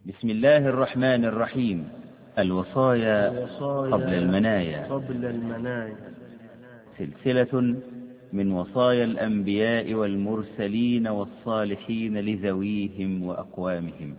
بسم الله الرحمن الرحيم. الوصايا قبل المنايا. سلسلة من وصايا الأنبياء والمرسلين والصالحين لذويهم وأقوامهم.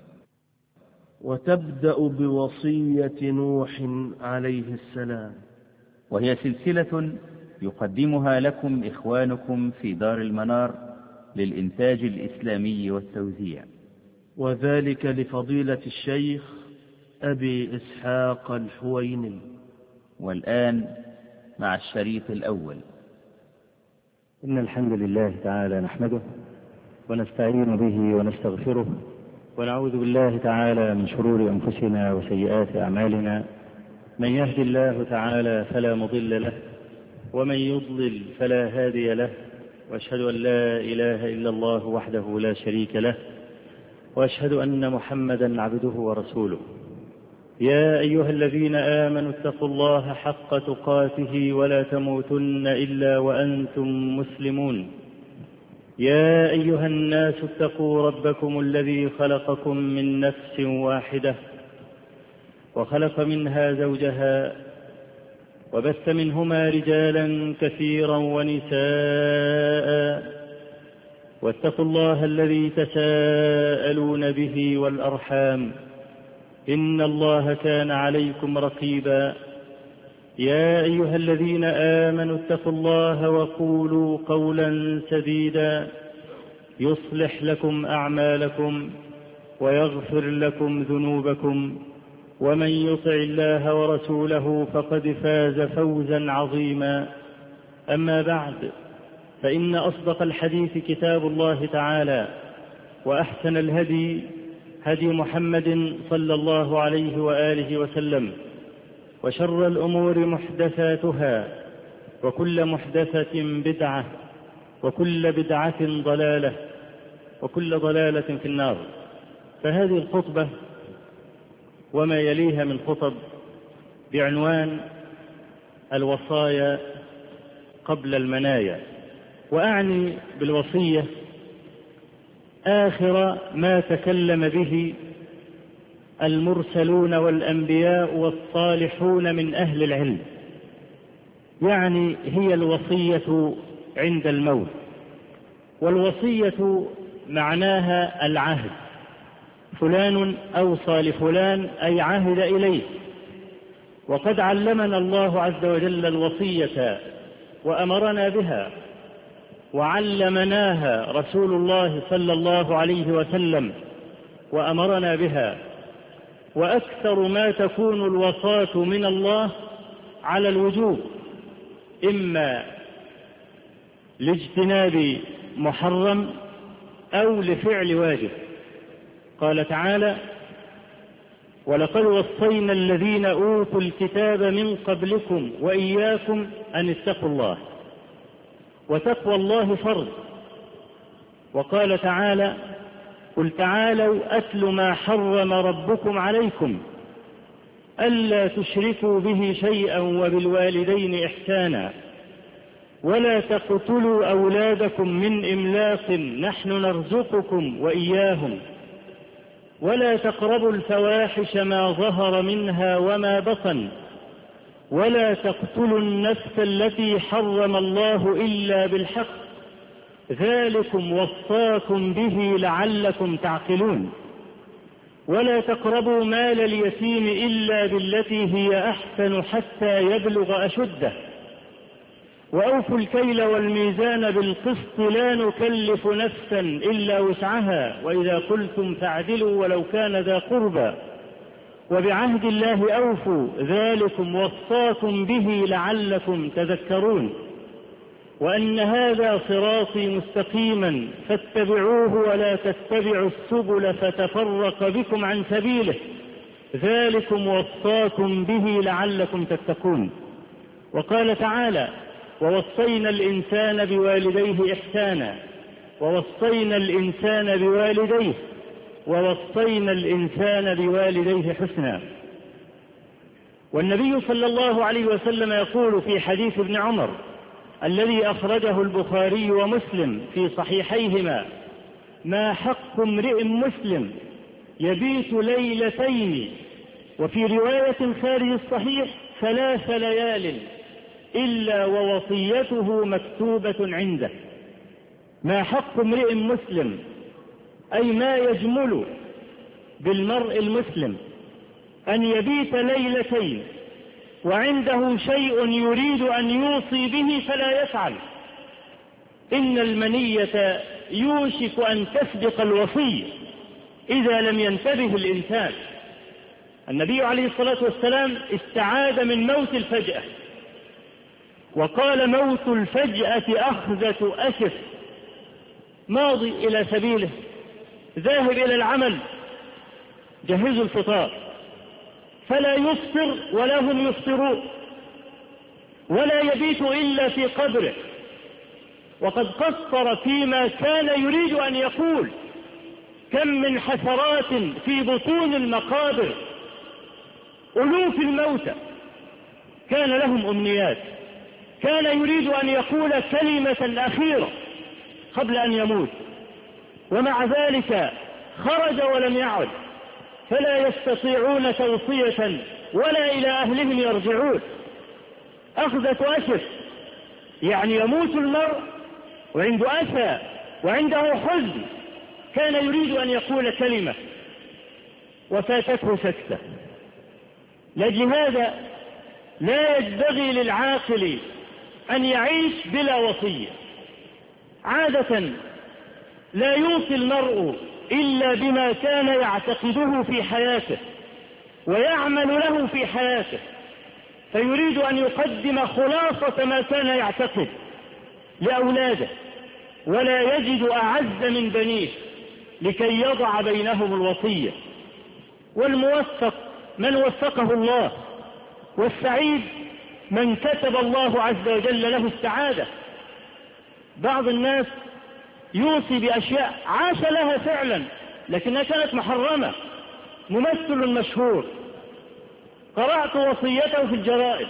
وتبدأ بوصية نوح عليه السلام، وهي سلسلة يقدمها لكم إخوانكم في دار المنار للإنتاج الإسلامي والتوزيع، وذلك لفضيلة الشيخ أبي إسحاق الحويني. والآن مع الشريط الأول. إن الحمد لله تعالى نحمده ونستعين به ونستغفره، ونعوذ بالله تعالى من شرور أنفسنا وسيئات أعمالنا. من يهد الله تعالى فلا مضل له، ومن يضلل فلا هادي له، وأشهد أن لا إله إلا الله وحده لا شريك له، وأشهد أن محمدا عبده ورسوله. يا أيها الذين آمنوا اتقوا الله حق تقاته ولا تموتن إلا وأنتم مسلمون. يا أيها الناس اتقوا ربكم الذي خلقكم من نفس واحدة، وخلق منها زوجها، وبث منهما رجالا كثيرا ونساء. واتقوا الله الذي تساءلون به والأرحام، إن الله كان عليكم رقيبا. يا أيها الذين آمنوا اتقوا الله وقولوا قولا سديدا يصلح لكم أعمالكم ويغفر لكم ذنوبكم، ومن يطع الله ورسوله فقد فاز فوزا عظيما. أما بعد، فإن أصدق الحديث كتاب الله تعالى، وأحسن الهدي هدي محمد صلى الله عليه وآله وسلم، وشر الأمور محدثاتها، وكل محدثة بدعة، وكل بدعة ضلالة، وكل ضلالة في النار. فهذه الخطبة وما يليها من خطب بعنوان الوصايا قبل المنايا، وأعني بالوصية آخر ما تكلم به المرسلون والأنبياء والصالحون من أهل العلم، يعني هي الوصية عند الموت. والوصية معناها العهد، فلان أوصى لفلان أي عهد إليه. وقد علمنا الله عز وجل الوصية وأمرنا بها، وعلمناها رسول الله صلى الله عليه وسلم وأمرنا بها. وأكثر ما تكون الوصاة من الله على الوجوب، إما لاجتناب محرم أو لفعل واجب. قال تعالى: ولقد وصينا الذين أوتوا الكتاب من قبلكم وإياكم أن اتقوا الله. وتقوى الله فرض. وقال تعالى: قل تعالوا أتل ما حرم ربكم عليكم ألا تشركوا به شيئا وبالوالدين إحسانا ولا تقتلوا أولادكم من إملاق نحن نرزقكم وإياهم ولا تقربوا الفواحش ما ظهر منها وما بطن ولا تقتلوا النفس التي حرم الله إلا بالحق ذلكم وصاكم به لعلكم تعقلون ولا تقربوا مال اليتيم إلا بالتي هي أحسن حتى يبلغ أشده وأوفوا الكيل والميزان بالقسط لا نكلف نفسا إلا وسعها وإذا قلتم فاعدلوا ولو كان ذا قربى وبعهد الله أوفوا ذلكم وصاكم به لعلكم تذكرون وأن هذا صراطي مستقيما فاتبعوه ولا تتبعوا السبل فتفرق بكم عن سبيله ذلكم وصاكم به لعلكم تتقون. وقال تعالى: ووصينا الإنسان بوالديه إحسانا ووصينا الإنسان بوالديه حسنا. والنبي صلى الله عليه وسلم يقول في حديث ابن عمر الذي أخرجه البخاري ومسلم في صحيحيهما: ما حق امرئ مسلم يبيت ليلتين، وفي رواية خارج الصحيح 3 ليال إلا ووصيته مكتوبة عنده. ما حق امرئ مسلم، أي ما يجمل بالمرء المسلم، أن يبيت ليلتين وعنده شيء يريد أن يوصي به فلا يفعل. إن المنية يوشك أن تسبق الوصية إذا لم ينتبه الإنسان. النبي عليه الصلاة والسلام استعاذ من موت الفجأة، وقال: موت الفجأة أخذة أسف، ماضي إلى سبيله، ذاهب إلى العمل، جهزوا الفطار، فلا يفطر ولا هم يفطرون، ولا يبيت إلا في قبره، وقد قصر فيما كان يريد أن يقول. كم من حسرات في بطون المقابر، ألوف الموتى كان لهم أمنيات، كان يريد أن يقول كلمة أخيرة قبل أن يموت، ومع ذلك خرج ولم يعد، فلا يستطيعون توصية ولا إلى أهلهم يرجعون. أخذة أسف، يعني يموت المرء وعنده أسى وعنده حزن، كان يريد أن يقول كلمة وفاتته سكتة. لهذا لا ينبغي للعاقل أن يعيش بلا وصية. عادة لا يوصي المرء إلا بما كان يعتقده في حياته ويعمل له في حياته، فيريد أن يقدم خلاصة ما كان يعتقد لأولاده، ولا يجد أعز من بنيه لكي يضع بينهم الوصية. والموفق من وفقه الله، والسعيد من كتب الله عز وجل له السعادة. بعض الناس يوصي بأشياء عاش لها فعلا لكنها كانت محرمة. ممثل مشهور قرأت وصيته في الجرائد،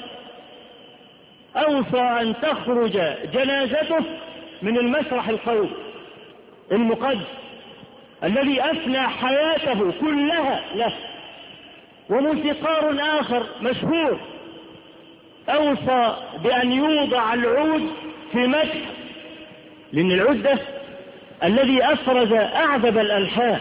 أوصى أن تخرج جنازته من المسرح القومي المقدس الذي أفنى حياته كلها له. وموسيقار آخر مشهور أوصى بأن يوضع العود في مدح، لأن العود ده الذي أفرز أعذب الألحان،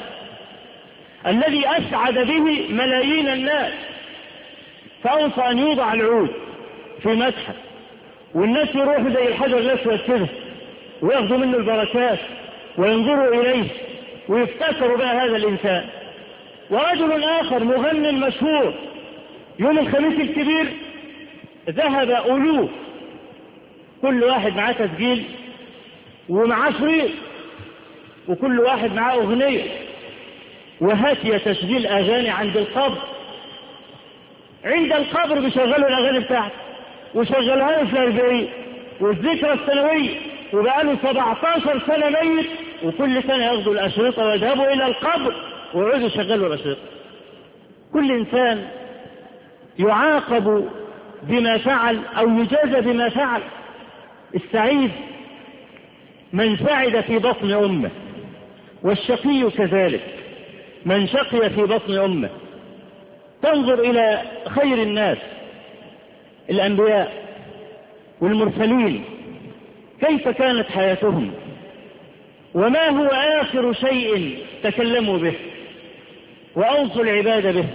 الذي أسعد به ملايين الناس، فأوصى أن يوضع العود في مدحه، والناس يروحوا زي الحجر الأسود كده ويأخذوا منه البركات وينظروا إليه ويفتكروا بقى هذا الإنسان. ورجل آخر مغني مشهور يوم الخميس الكبير ذهب ألوف، كل واحد معاه تسجيل ومعاه شريط، وكل واحد معاه أغنية، وهاتي تسجيل أغاني عند القبر. عند القبر بيشغلوا الأغاني بتاعته وشغلوها له في الأربعين والذكرى السنوية، وبقى له 17 سنة ميت، وكل سنة ياخذوا الأشرطة ويذهبوا إلى القبر ويعودوا يشغلوا الأشرطة. كل إنسان يعاقب بما فعل أو يجازى بما فعل. السعيد من سعد في بطن أمه، والشقي كذلك من شقي في بطن أمه. تنظر إلى خير الناس الأنبياء والمرسلين كيف كانت حياتهم، وما هو آخر شيء تكلموا به وأوصوا العباد به.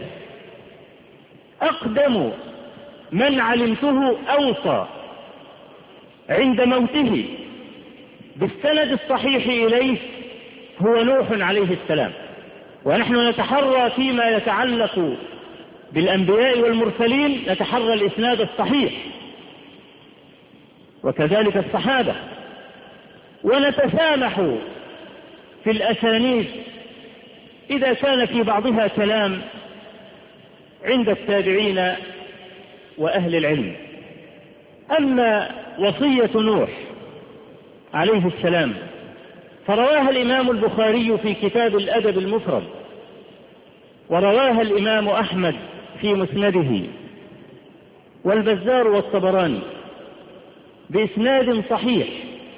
أقدم من علمته أوصى عند موته بالسند الصحيح إليه هو نوح عليه السلام. ونحن نتحرى فيما يتعلق بالأنبياء والمرسلين نتحرى الإسناد الصحيح، وكذلك الصحابة، ونتسامح في الأسانيد إذا كان في بعضها كلام عند التابعين وأهل العلم. أما وصية نوح عليه السلام فرواها الإمام البخاري في كتاب الأدب المفرد، ورواها الإمام أحمد في مسنده، والبزار والطبراني بإسناد صحيح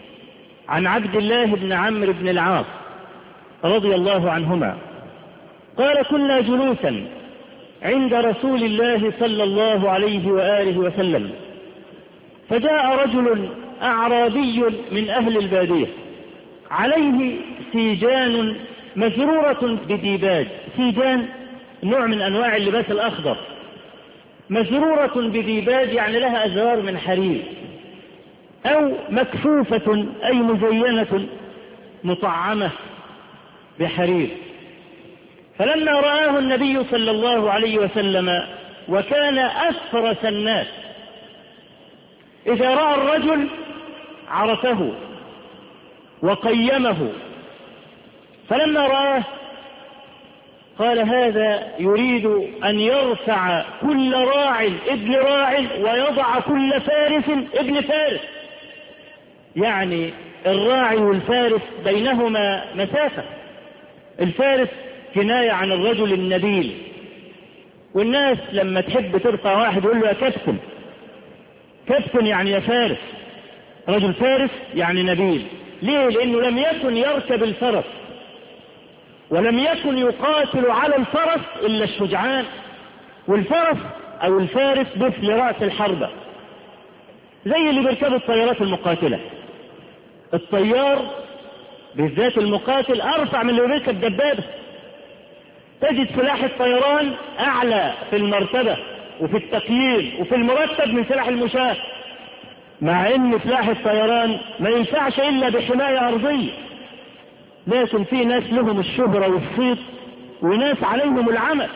عن عبد الله بن عمرو بن العاص رضي الله عنهما قال كنا جلوسا عند رسول الله صلى الله عليه وآله وسلم، فجاء رجل أعرابي من أهل البادية عليه سيجان مزرورة بديباج. سيجان نوع من أنواع اللباس الأخضر، مزرورة بديباج يعني لها أزرار من حرير، أو مكفوفة أي مزينة مطعمة بحرير. فلما رآه النبي صلى الله عليه وسلم وكان أفرس الناس، إذا رأى الرجل عرفه وقيمه، فلما رآه قال هذا يريد أن يرفع كل راع ابن راع ويضع كل فارس ابن فارس، يعني الراعي والفارس بينهما مسافة. الفارس كناية عن الرجل النبيل، والناس لما تحب ترفع واحد يقول له يا كابتن. كابتن يعني يا فارس، رجل فارس يعني نبيل. ليه؟ لأنه لم يكن يركب الفرس ولم يكن يقاتل على الفرس إلا الشجعان، والفرس أو الفارس مثل رأس الحربة، زي اللي بيركبوا الطيارات المقاتلة. الطيار بالذات المقاتل أرفع من اللي بيركب دبابة. تجد سلاح الطيران أعلى في المرتبة وفي التقييم وفي المرتب من سلاح المشاة، مع ان سلاح الطيران ما ينفعش إلا بحماية أرضية. لكن في ناس لهم الشهرة والصيت وناس عليهم العمل.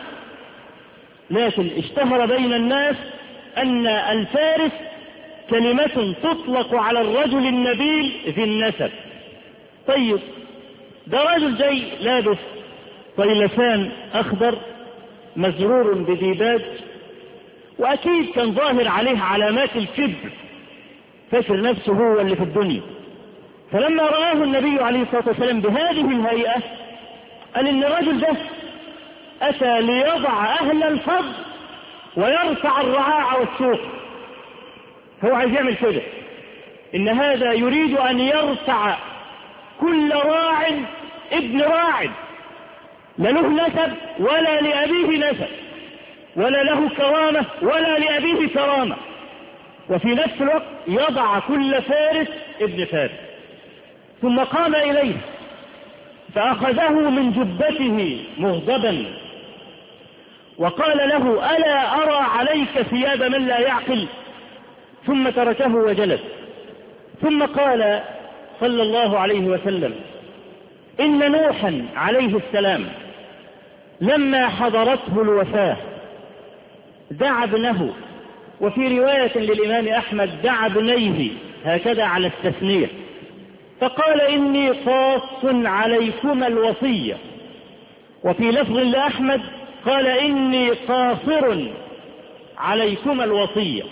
لكن اشتهر بين الناس أن الفارس كلمة تطلق على الرجل النبيل ذي النسب. طيب ده رجل جاي لابس طيلسان أخضر مزرور بديباج، وأكيد كان ظاهر عليه علامات الكبر، فاكر نفسه هو اللي في الدنيا. فلما رآه النبي عليه الصلاة والسلام بهذه الهيئة قال إن الرجل ده أتى ليضع أهل الفضل ويرفع الرعاع والسوق. هو عايز يعمل كده، إن هذا يريد أن يرفع كل راع ابن راع، لا له نسب ولا لأبيه نسب ولا له كرامة ولا لأبيه كرامة، وفي نفس الوقت يضع كل فارس ابن فارس. ثم قام إليه فأخذه من جبته مغضبا وقال له ألا أرى عليك ثياب من لا يعقل؟ ثم تركه وجلس. ثم قال صلى الله عليه وسلم إن نوحا عليه السلام لما حضرته الوفاة دعا ابنه، وفي رواية للإمام أحمد دعا ابنيه هكذا على التثنية، فقال إني قاص عليكما الوصية. وفي لفظ لأحمد قال إني قاصر عليكما الوصية،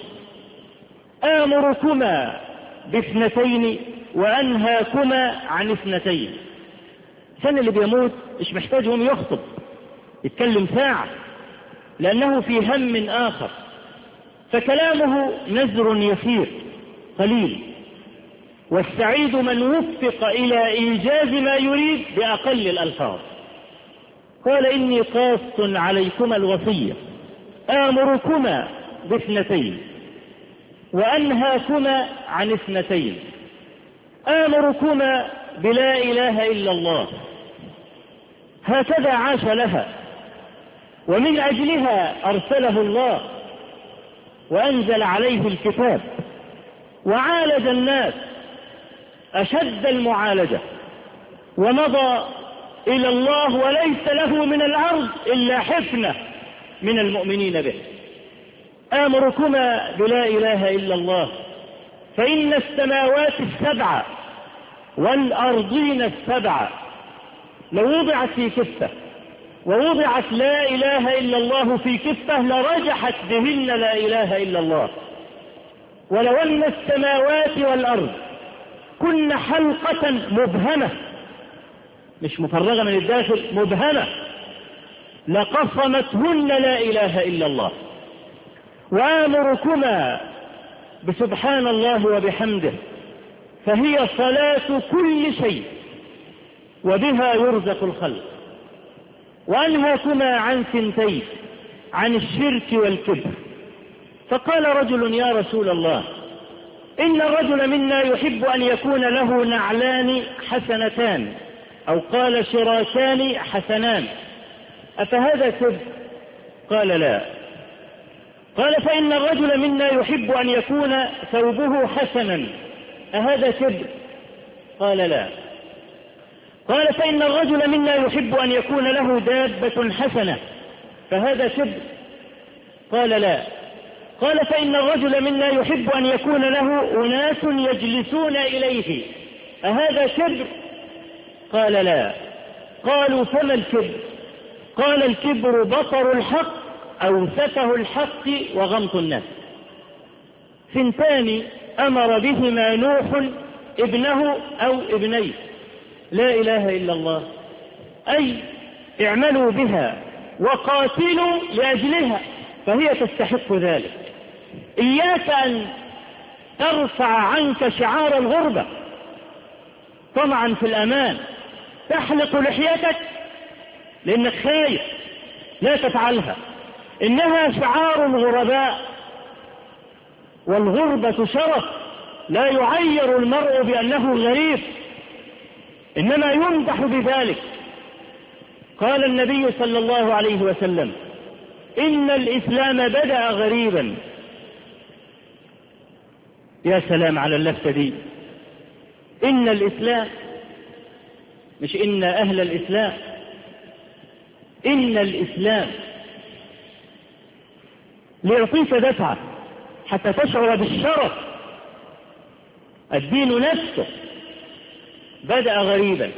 آمركما باثنتين وأنهاكما عن اثنتين. كان اللي بيموت مش محتاجهم يخطب يتكلم ساعة، لأنه في هم آخر، فكلامه نزر يسير قليل، والسعيد من وفق إلى إيجاز ما يريد بأقل الألفاظ. قال إني قاص عليكما الوصية، آمركما باثنتين وأنهاكما عن اثنتين. آمركما بلا إله إلا الله، هكذا عاش لها، ومن أجلها أرسله الله وأنزل عليه الكتاب، وعالج الناس أشد المعالجة، ومضى إلى الله وليس له من الأرض إلا حفنة من المؤمنين به. آمركما بلا إله إلا الله، فإن السماوات السبع والأرضين السبع لو وضعت في كفة ووضعت لا إله إلا الله في كفة لرجحت بهن لا إله إلا الله. ولو أن السماوات والأرض كن حلقة مبهمة، مش مفرغة من الداخل، مبهمة، لقصمتهن لا إله إلا الله. وآمركما بسبحان الله وبحمده، فهي صلاة كل شيء وبها يرزق الخلق. وأنهاكما عن ثنتين، عن الشرك والكبر. فقال رجل: يا رسول الله، إن الرجل منا يحب أن يكون له نعلان حسنتان، أو قال شراكان حسنان، أفهذا كبر؟ قال: لا. قال: فإن الرجل منا يحب أن يكون ثوبه حسنا، أهذا كبر؟ قال: لا. قال: فإن الرجل منا يحب أن يكون له دابة حسنة، فهذا كبر؟ قال: لا. قال: فإن الرجل منا يحب أن يكون له أناس يجلسون إليه، أهذا كبر؟ قال: لا. قالوا: فما الكبر؟ قال: الكبر بطر الحق أو سفه الحق وغمط الناس. ثنتان أمر بهما نوح ابنه أو ابنيه، لا إله إلا الله، أي اعملوا بها وقاتلوا لأجلها، فهي تستحق ذلك. إياك أن ترفع عنك شعار الغربة طمعا في الأمان، تحلق لحيتك لأنك خايف، لا تفعلها، إنها شعار الغرباء، والغربة شرف، لا يعير المرء بأنه غريب، إنما يمدح بذلك. قال النبي صلى الله عليه وسلم: إن الإسلام بدأ غريبا. يا سلام على اللفتة دي، إن الإسلام، مش إن أهل الإسلام، إن الإسلام، ليعطيك دفعة حتى تشعر بالشرف. الدين نفسه بدأ غريبا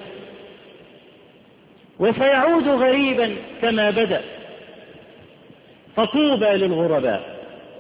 وسيعود غريبا كما بدأ، فطوبى للغرباء،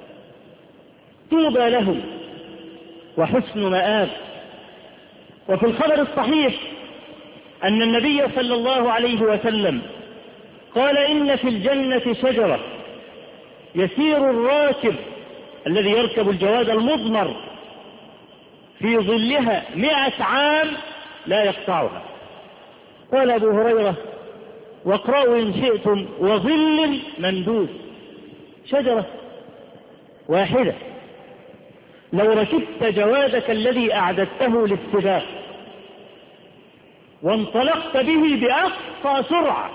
طوبى لهم وحسن مآب. وفي الخبر الصحيح أن النبي صلى الله عليه وسلم قال: إن في الجنة شجرة يسير الراكب الذي يركب الجواد المضمر في ظلها 100 عام لا يقطعها. قال أبو هريرة: واقرأوا إن شئتم: وظل ممدود. شجرة واحدة لو ركبت جوادك الذي أعددته للسباق وانطلقت به بأقصى سرعة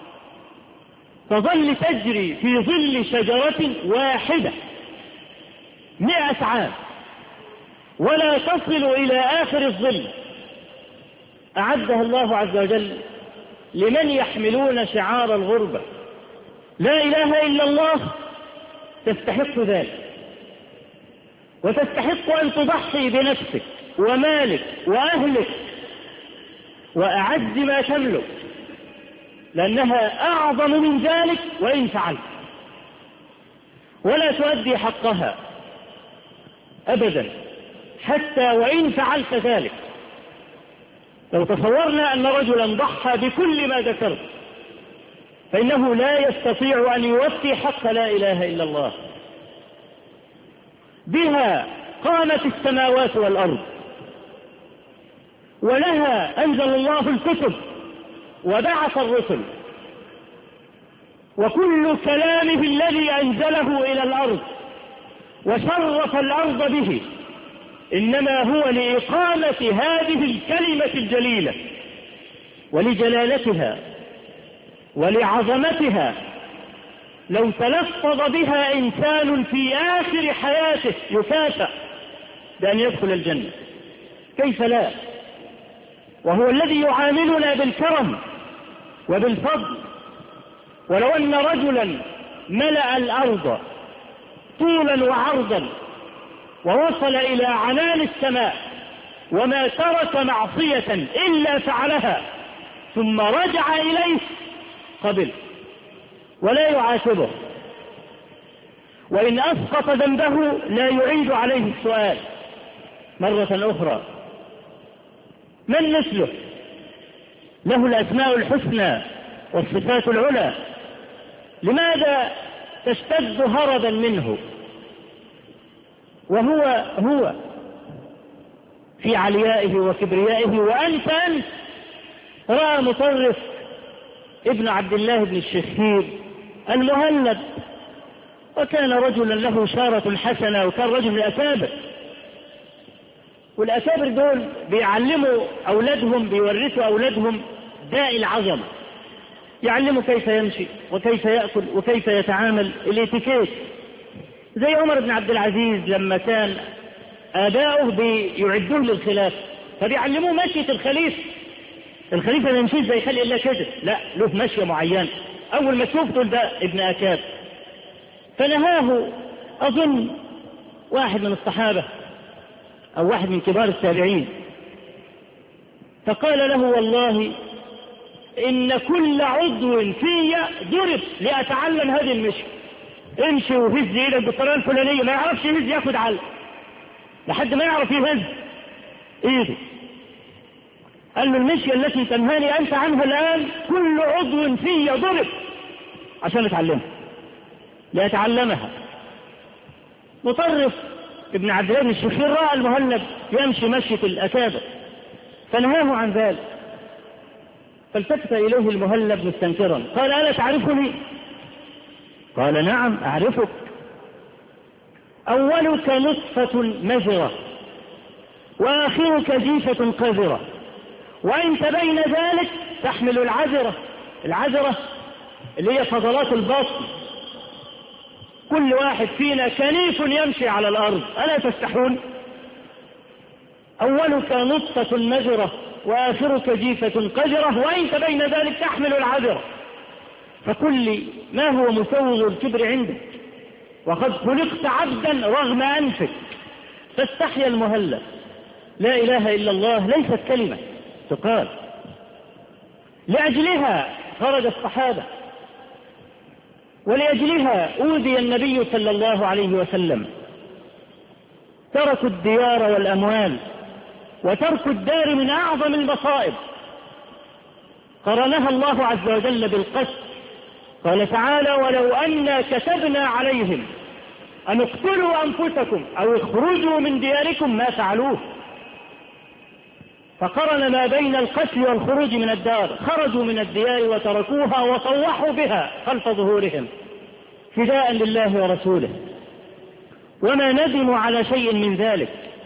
تظل تجري في ظل شجرة واحدة 100 عام ولا تصل إلى آخر الظل، أعدها الله عز وجل لمن يحملون شعار الغربة. لا إله إلا الله تستحق ذلك، وتستحق أن تضحي بنفسك ومالك وأهلك وأعز ما تملك، لأنها أعظم من ذلك وإن فعلت، ولا تؤدي حقها أبدا حتى وإن فعلت ذلك. لو تصورنا أن رجلا ضحى بكل ما ذكرت فإنه لا يستطيع أن يوفي حق لا إله إلا الله. بها قامت السماوات والأرض، ولها أنزل الله الكتب وبعث الرسل، وكل كلامه الذي أنزله إلى الأرض وشرف الأرض به إنما هو لإقامة هذه الكلمة الجليلة ولجلالتها ولعظمتها. لو تلفظ بها إنسان في آخر حياته يكافأ بأن يدخل الجنة، كيف لا؟ وهو الذي يعاملنا بالكرم وبالفضل. ولو أن رجلا ملأ الأرض طولا وعرضا ووصل إلى عنان السماء وما ترك معصية إلا فعلها ثم رجع إليه قبل ولا يعاتبه، وإن أسقط ذنبه لا يعيد عليه السؤال مرة أخرى. من مثله؟ له الأسماء الحسنى والصفات العلى، لماذا تشتد هربا منه وهو في عليائه وكبريائه، وأنت رأى مطرف ابن عبد الله بن الشخير المهلب، وكان رجلا له شارة حسنة، وكان رجل الأكابر، والأكابر دول بيعلموا أولادهم، بيورثوا أولادهم داء العظمة، يعلموا كيف يمشي وكيف يأكل وكيف يتعامل، الاتيكيت. زي عمر بن عبد العزيز لما كان آباؤه بيعدوه للخلافة فبيعلموه مشية الخليفة ما يمشيش زي خلق الله كده، لا، له مشية معينة. أول ما شفته ده ابن أكابر، فنهاه أظن واحد من الصحابة أو واحد من كبار التابعين، فقال له: والله إن كل عضو في ضرب لأتعلم هذه المشي، امشي وهز ايدك بالطريقة الفلانية، ما يعرفش يهز ياخد علق لحد ما يعرف يهز ايده. قال له: المشية التي تنهاني أنت عنها الآن كل عضو في ضرب عشان اتعلمها، ليتعلمها. مطرف ابن عبد الله بن الشخير رأى المهلب يمشي مشية الأكابر فنهاه عن ذلك، فالتفت إليه المهلب مستنكرا قال: ألا تعرفني؟ قال: نعم أعرفك، أولك نطفة مزرة وآخرك جيفة قذرة، وأنت بين ذلك تحمل العذرة اللي هي فضلات البطن، كل واحد فينا كنيف يمشي على الأرض، ألا تستحون؟ أولك نطفة مزرة وآخرك جيفة قذرة، وأنت بين ذلك تحمل العذرة، فقل لي ما هو مسوغ الكبر عندك، وقد خلقت عبدا رغم أنفك. فاستحيا المهلب. لا إله إلا الله ليست كلمة تقال، لأجلها خرج الصحابة، ولأجلها أوذي النبي صلى الله عليه وسلم، تركوا الديار والأموال، وترك الدار من أعظم المصائب، قرنها الله عز وجل بالقتل. قال تعالى: ولو أنا كتبنا عليهم أن اقتلوا أنفسكم أو اخرجوا من دياركم ما فعلوه، فقرن ما بين القتل والخروج من الدار، خرجوا من الديار وتركوها وطوحوا بها خلف ظهورهم فداء لله ورسوله، وما ندموا على شيء من ذلك.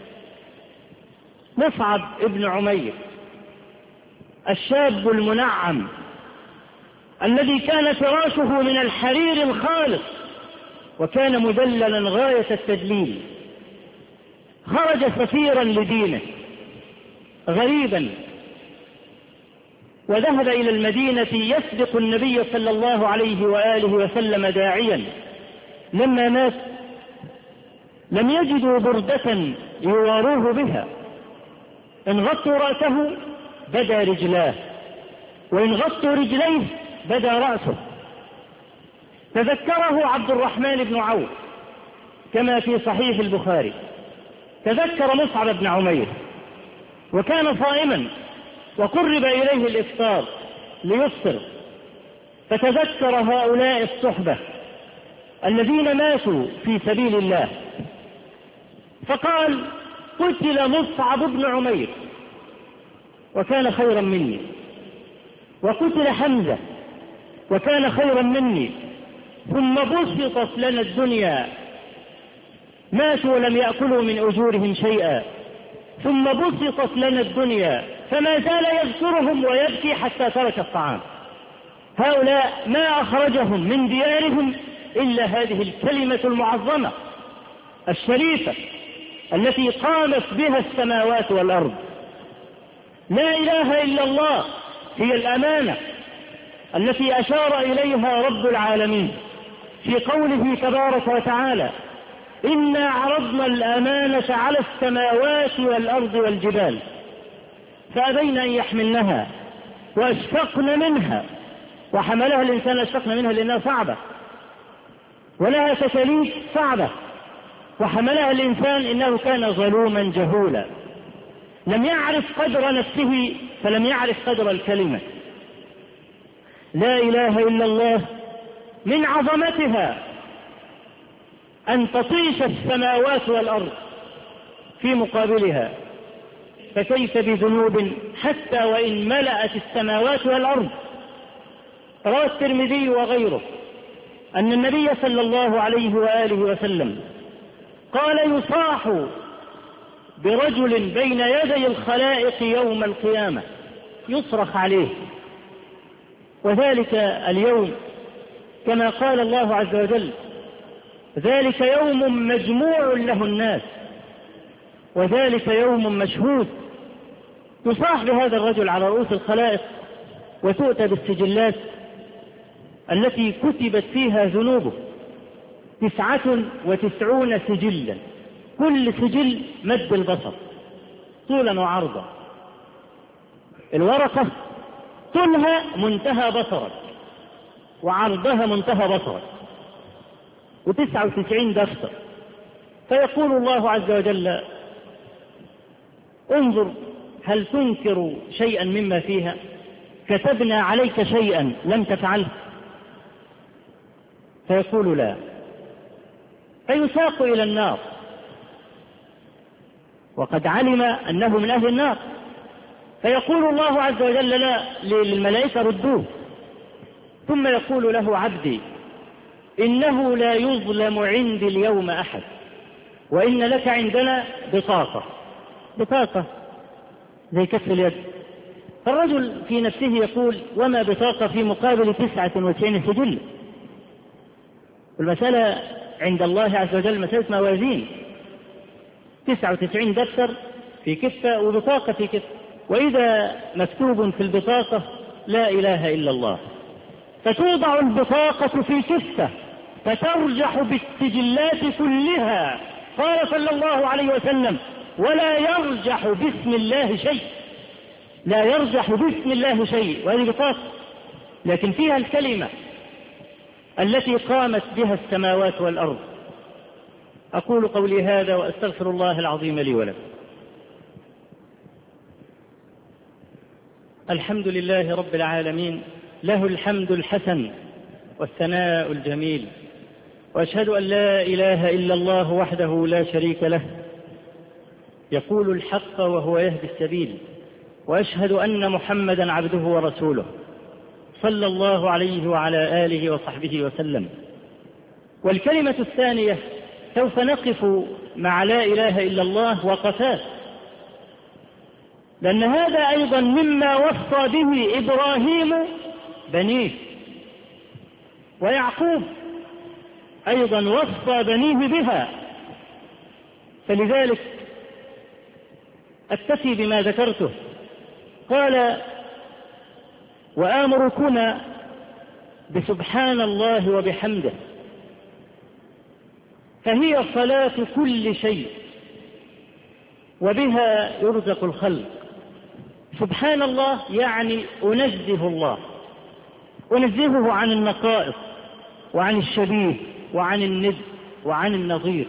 مصعب ابن عمير الشاب المنعم الذي كان فراشه من الحرير الخالص وكان مدللا غاية التدليل، خرج سفيرا لدينه غريبا، وذهب إلى المدينة يسبق النبي صلى الله عليه وآله وسلم داعيا. لما مات لم يجدوا بردة يواروه بها، إن غطوا رأسه بدا رجلاه، وإن غطوا رجليه بدا رأسه. تذكره عبد الرحمن بن عوف كما في صحيح البخاري، تذكر مصعب بن عمير وكان صائما وقرب إليه الإفطار ليفطر، فتذكر هؤلاء الصحبة الذين ماتوا في سبيل الله، فقال: قتل مصعب بن عمير وكان خيرا مني، وقتل حمزة وكان خيرا مني، ثم بسطت لنا الدنيا، ماتوا ولم يأكلوا من أجورهم شيئا، ثم بسطت لنا الدنيا، فما زال يذكرهم ويبكي حتى ترك الطعام. هؤلاء ما أخرجهم من ديارهم إلا هذه الكلمة المعظمة الشريفة التي قامت بها السماوات والأرض. لا إله إلا الله هي الأمانة التي أشار إليها رب العالمين في قوله تبارك وتعالى: إنا عرضنا الأمانة على السماوات والأرض والجبال فأبين أن يحملنها وأشفقن منها، وحملها الإنسان أشفقن منها لأنها صعبة ولها تكاليف صعبة، وحملها الإنسان إنه كان ظلوما جهولا، لم يعرف قدر نفسه فلم يعرف قدر الكلمة. لا إله إلا الله من عظمتها أن تطيش السماوات والأرض في مقابلها، فكيف بذنوب حتى وإن ملأت السماوات والأرض. روى الترمذي وغيره أن النبي صلى الله عليه وآله وسلم قال: يصاح برجل بين يدي الخلائق يوم القيامة، يصرخ عليه، وذلك اليوم كما قال الله عز وجل: ذلك يوم مجموع له الناس وذلك يوم مشهود. يصاح بهذا الرجل على رؤوس الخلائق، وتؤتى بالسجلات التي كتبت فيها ذنوبه 99 سجلا، كل سجل مد البصر طولا وعرضا. الورقة طولها منتهى بصرك وعرضها منتهى بصرك، و99 دفتر. فيقول الله عز وجل: انظر هل تنكر شيئا مما فيها؟ كتبنا عليك شيئا لم تفعله؟ فيقول: لا. فيساق إلى النار، وقد علم أنه من أهل النار. فيقول الله عز وجل لا للملائكة: ردوه. ثم يقول له: عبدي إنه لا يظلم عندي اليوم أحد، وإن لك عندنا بطاقة زي كف اليد. فالرجل في نفسه يقول: وما بطاقة في مقابل 99 سجل؟ والمسألة عند الله عز وجل مسألة موازين، 99 دفتر في كفة وبطاقة في كفة، وإذا مكتوب في البطاقة لا إله إلا الله، فتوضع البطاقة في كفة فترجح بالسجلات كلها. قال صلى الله عليه وسلم: ولا يرجح باسم الله شيء، لا يرجح باسم الله شيء. وهذه بطاقة لكن فيها الكلمة التي قامت بها السماوات والأرض. أقول قولي هذا وأستغفر الله العظيم لي ولكم. الحمد لله رب العالمين، له الحمد الحسن والثناء الجميل، وأشهد أن لا إله إلا الله وحده لا شريك له، يقول الحق وهو يهدي السبيل، وأشهد أن محمدا عبده ورسوله صلى الله عليه وعلى آله وصحبه وسلم. والكلمة الثانية سوف نقف مع لا إله إلا الله وقفات، لأن هذا أيضا مما وصى به إبراهيم بنيه، ويعقوب أيضا وصى بنيه بها. فلذلك أكتفي بما ذكرته. قال: وآمركما بسبحان الله وبحمده، فهي صلاة كل شيء وبها يرزق الخلق. سبحان الله يعني أنزه الله، أنزهه عن النقائص وعن الشبيه وعن الند وعن النظير.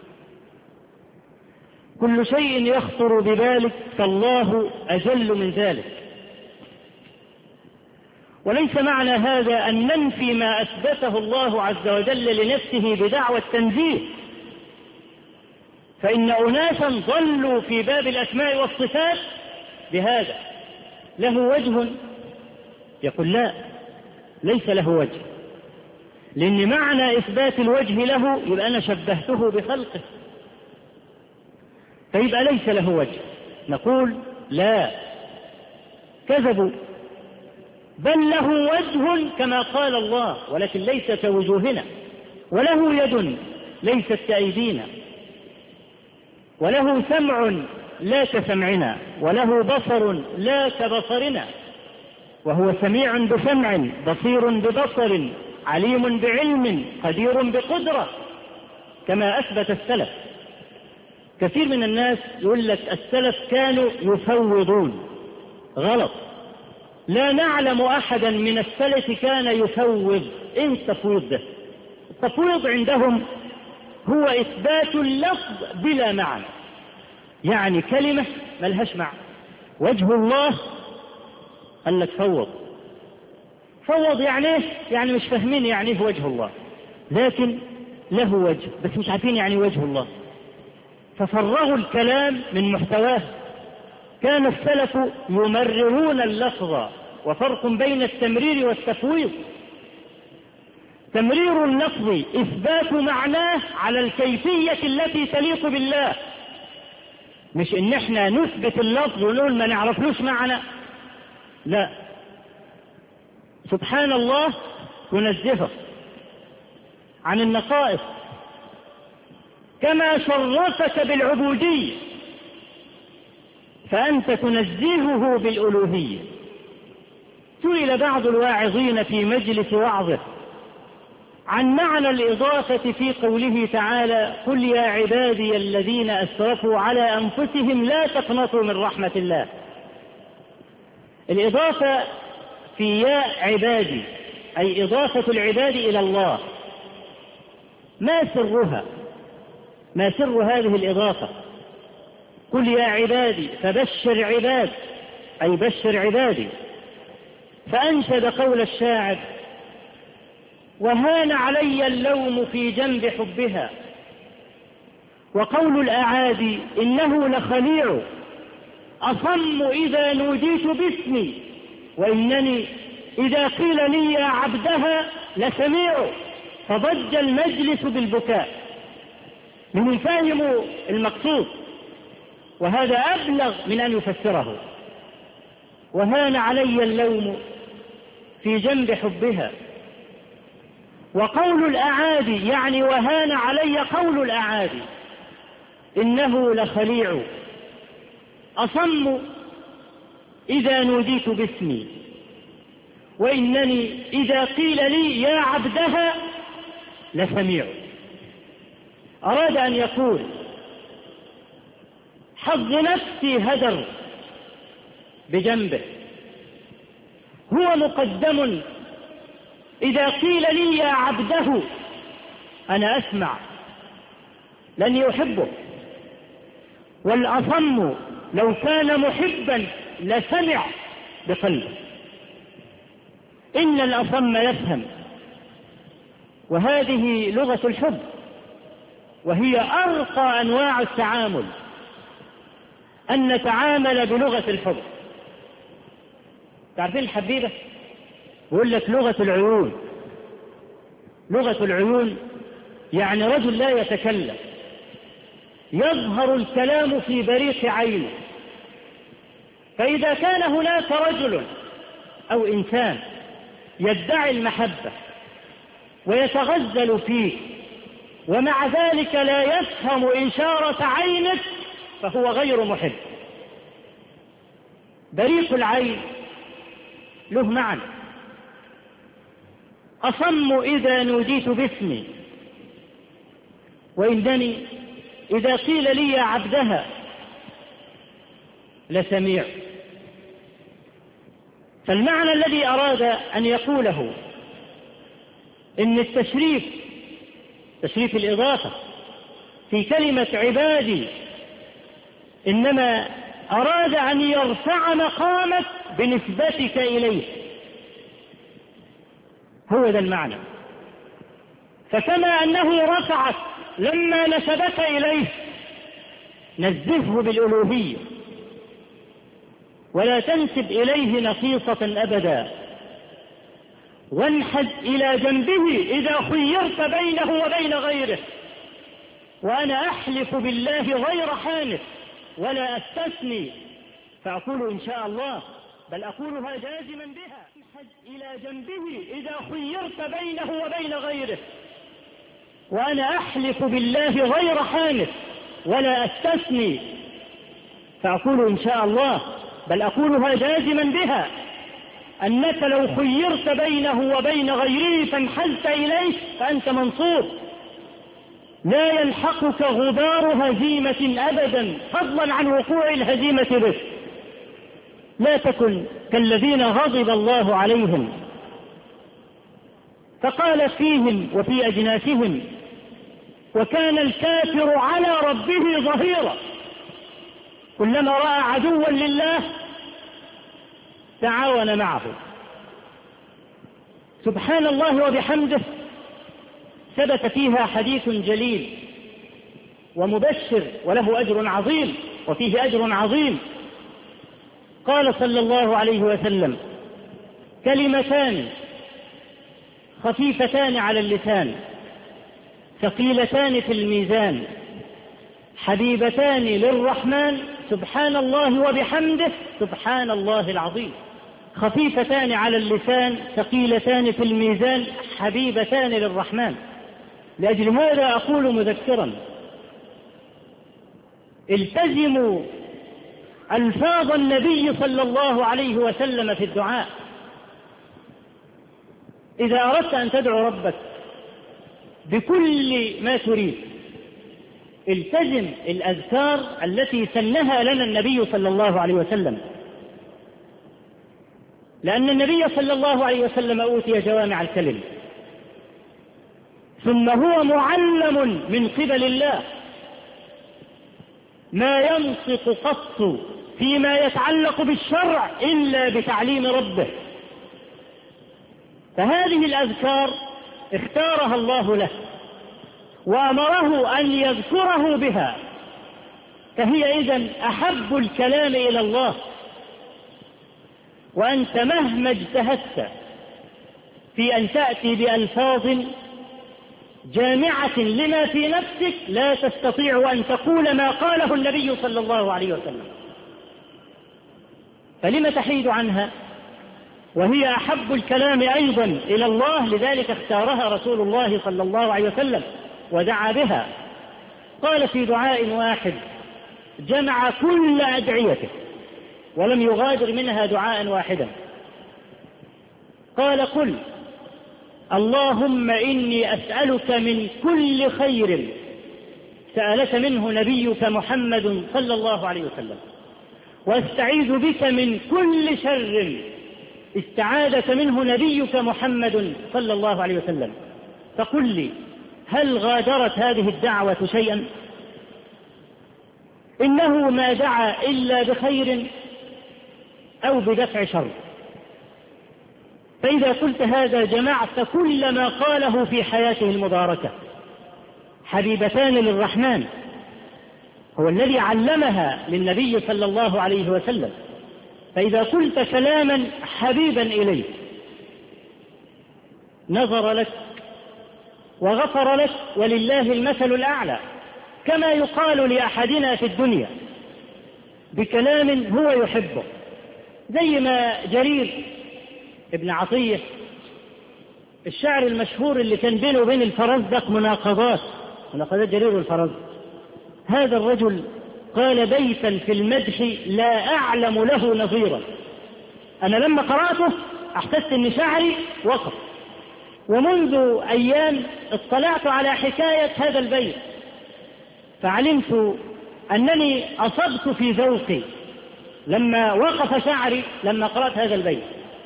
كل شيء يخطر ببالك فالله أجل من ذلك. وليس معنى هذا أن ننفي ما أثبته الله عز وجل لنفسه بدعوى التنزيه، فإن أناسا ضلوا في باب الأسماء والصفات بهذا. له وجه؟ يقول لا، ليس له وجه، لأن معنى إثبات الوجه له يبقى أنا شبهته بخلقه، فيبقى ليس له وجه. نقول لا، كذبوا، بل له وجه كما قال الله، ولكن ليس كوجوهنا، وله يد ليست كأيدينا، وله سمع لا كسمعنا، وله بصر لا كبصرنا، وهو سميع بسمع، بصير ببصر، عليم بعلم، قدير بقدرة، كما أثبت السلف. كثير من الناس يقول لك السلف كانوا يفوضون. غلط، لا نعلم أحدا من السلف كان يفوض. إيه التفويض ده؟ التفويض عندهم هو إثبات اللفظ بلا معنى، يعني كلمة ملهاش معنى. وجه الله قال لك فوض. فوض يعني ايه؟ يعني مش فاهمين يعني ايه وجه الله، لكن له وجه بس مش عارفين يعني وجه الله، ففرغوا الكلام من محتواه. كان السلف يمررون اللفظ وفرق بين التمرير والتفويض. تمرير اللفظ إثبات معناه على الكيفية التي تليق بالله، مش إن احنا نثبت اللفظ ونقول ما نعرفلوش معنى، لا، سبحان الله تنزهه عن النقائص كما شرفك بالعبودية فأنت تنزهه بالألوهية. سئل بعض الواعظين في مجلس وعظه عن معنى الإضافة في قوله تعالى: قل يا عبادي الذين أسرفوا على أنفسهم لا تقنطوا من رحمة الله. الإضافة في يا عبادي أي إضافة العباد إلى الله، ما سرها؟ ما سر هذه الإضافة؟ قل يا عبادي فبشر عباد أي بشر عبادي. فأنشد قول الشاعر: وهان علي اللوم في جنب حبها، وقول الأعادي إنه لخليع، أصم إذا نوديت باسمي، وإنني إذا قيل لي يا عبدها لسميع. فضج المجلس بالبكاء. من فاهم المقصود، وهذا أبلغ من أن يفسره. وهان علي اللوم في جنب حبها، وقول الأعادي يعني وهان علي قول الأعادي إنه لخليع، أصم إذا نوديت باسمي، وإنني إذا قيل لي يا عبدها لسميع. أراد أن يقول حظ نفسي هدر بجنبه، هو مقدم إذا قيل لي يا عبده أنا أسمع لن يحبه، والأصم لو كان محبا لسمع بقلبه. إن الأصم يفهم، وهذه لغة الحب، وهي أرقى أنواع التعامل، أن نتعامل بلغة الحب. تعرفين الحبيبة يقول لك لغة العيون. لغة العيون يعني رجل لا يتكلم، يظهر الكلام في بريق عينه. فإذا كان هناك رجل أو إنسان يدعي المحبة ويتغزل فيه ومع ذلك لا يفهم إشارة عينك فهو غير محب. بريق العين له معنى. أصم إذا نوديت باسمي، وإنني إذا قيل لي يا عبدها لسميع. فالمعنى الذي أراد أن يقوله إن التشريف، تشريف الإضافة في كلمة عبادي، إنما أراد أن يرفع مقامك بنسبتك إليه. هو ذا المعنى. فكما أنه رفعك لما نسبك إليه، نزهه بالألوهية ولا تنسب إليه نقيصة أبدا. وانحد إلى جنبه إذا خيرت بينه وبين غيره. وأنا أحلف بالله غير حانف ولا أستثني، فأقول إن شاء الله، بل أقولها جازما بها. انحد إلى جنبه إذا خيرت بينه وبين غيره. وأنا أحلف بالله غير حانف ولا أستثني، فأقول إن شاء الله، بل أقولها جازما بها، أنك لو خيرت بينه وبين غيره فانحلت إليه فأنت منصور، لا يلحقك غبار هزيمة أبدا، فضلا عن وقوع الهزيمة به. لا تكن كالذين غضب الله عليهم فقال فيهم وفي أجناسهم: وكان الكافر على ربه ظهيرا. كلما رأى عدوا لله تعاون معه. سبحان الله وبحمده ثبت فيها حديث جليل ومبشر وله أجر عظيم، وفيه أجر عظيم. قال صلى الله عليه وسلم: كلمتان خفيفتان على اللسان ثقيلتان في الميزان حبيبتان للرحمن سبحان الله وبحمده سبحان الله العظيم. خفيفتان على اللسان ثقيلتان في الميزان حبيبتان للرحمن. لأجل هذا أقول مذكرا: التزموا ألفاظ النبي صلى الله عليه وسلم في الدعاء. إذا أردت أن تدعو ربك بكل ما تريد التزم الأذكار التي سنها لنا النبي صلى الله عليه وسلم، لأن النبي صلى الله عليه وسلم أوتي جوامع الكلم، ثم هو معلم من قبل الله، ما ينطق قط فيما يتعلق بالشرع إلا بتعليم ربه. فهذه الأذكار اختارها الله له وأمره أن يذكره بها، فهي إذن أحب الكلام إلى الله. وأنت مهما اجتهدت في أن تأتي بألفاظ جامعة لما في نفسك لا تستطيع أن تقول ما قاله النبي صلى الله عليه وسلم، فلم تحيد عنها وهي أحب الكلام أيضا إلى الله؟ لذلك اختارها رسول الله صلى الله عليه وسلم ودعا بها. قال في دعاء واحد جمع كل أدعيته ولم يغادر منها دعاء واحدا. قال: قل اللهم إني أسألك من كل خير سألك منه نبيك محمد صلى الله عليه وسلم، واستعيذ بك من كل شر استعاذك منه نبيك محمد صلى الله عليه وسلم. فقل لي هل غادرت هذه الدعوة شيئا؟ إنه ما دعا إلا بخير أو بدفع شر. فإذا قلت هذا جمعت كل ما قاله في حياته المباركة. حبيبتان للرحمن هو الذي علمها للنبي صلى الله عليه وسلم. فإذا قلت كلاما حبيبا إليه نظر لك وغفر لك، ولله المثل الأعلى، كما يقال لأحدنا في الدنيا بكلام هو يحبه، زي ما جرير ابن عطية الشاعر المشهور اللي كان بينه وبين الفرزدق مناقضات جرير والفرزدق. هذا الرجل قال بيتا في المدح لا أعلم له نظيرا. أنا لما قرأته أحسست أن شعري وقف، ومنذ أيام اطلعت على حكاية هذا البيت فعلمت أنني أصبت في ذوقي لما وقف شعري لما قرأت هذا البيت.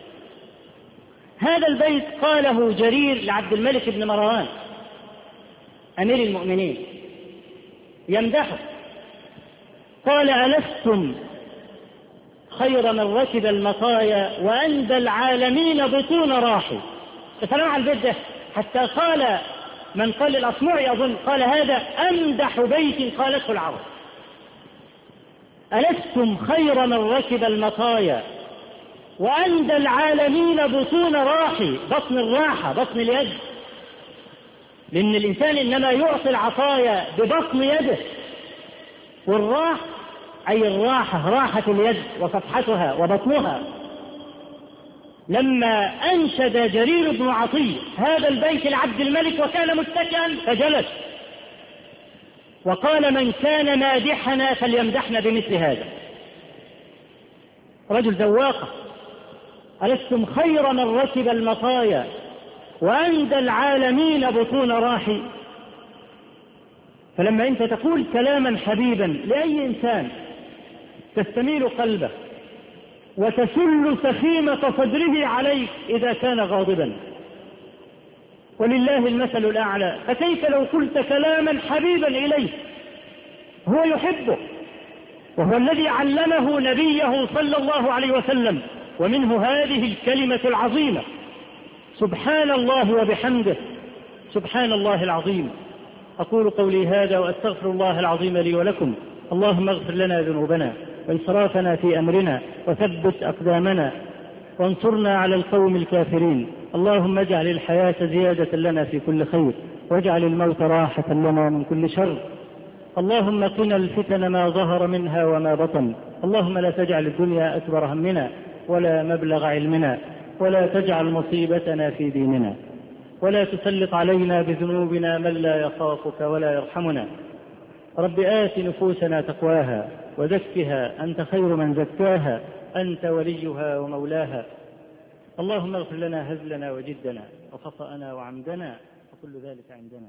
هذا البيت قاله جرير لعبد الملك بن مروان أمير المؤمنين يمدحه، قال: ألستم خير من ركب المطايا وأندى العالمين بطون راحي. فسلام على البيت ده، حتى قال من قال الأصمعي أظن قال هذا أمدح بيت قالته العرب. ألستم خير من ركب المطايا وأندى العالمين بطون راحي. بطن الراحة، بطن اليد، لأن الإنسان إنما يعطي العطايا ببطن يده، والراح أي الراحة، راحة اليد وصفحتها وبطنها. لما أنشد جرير بن عطية هذا البيت لعبد الملك وكان متكئا فجلس وقال: من كان مادحنا فليمدحنا بمثل هذا. رجل ذواقة. ألستم خير من ركب المطايا وأندى العالمين بطون راحي. فلما أنت تقول كلاما حبيبا لأي إنسان تستميل قلبه وتسل سخيمة صدره عليك إذا كان غاضبا، ولله المثل الأعلى. فكيف لو قلت كلاما حبيبا إليه هو يحبه، وهو الذي علمه نبيه صلى الله عليه وسلم، ومنه هذه الكلمة العظيمة: سبحان الله وبحمده سبحان الله العظيم. أقول قولي هذا وأستغفر الله العظيم لي ولكم. اللهم اغفر لنا ذنوبنا وإسرافنا في أمرنا وثبت أقدامنا وانصرنا على القوم الكافرين. اللهم اجعل الحياة زيادة لنا في كل خير، واجعل الموت راحة لنا من كل شر. اللهم قنا الفتن ما ظهر منها وما بطن. اللهم لا تجعل الدنيا أكبر همنا ولا مبلغ علمنا، ولا تجعل مصيبتنا في ديننا، ولا تسلط علينا بذنوبنا من لا يخافك ولا يرحمنا. رب آت نفوسنا تقواها وزكها أنت خير من زكاها، أنت وليها ومولاها. اللهم اغفر لنا هزلنا وجدنا وخطأنا وعمدنا وكل ذلك عندنا.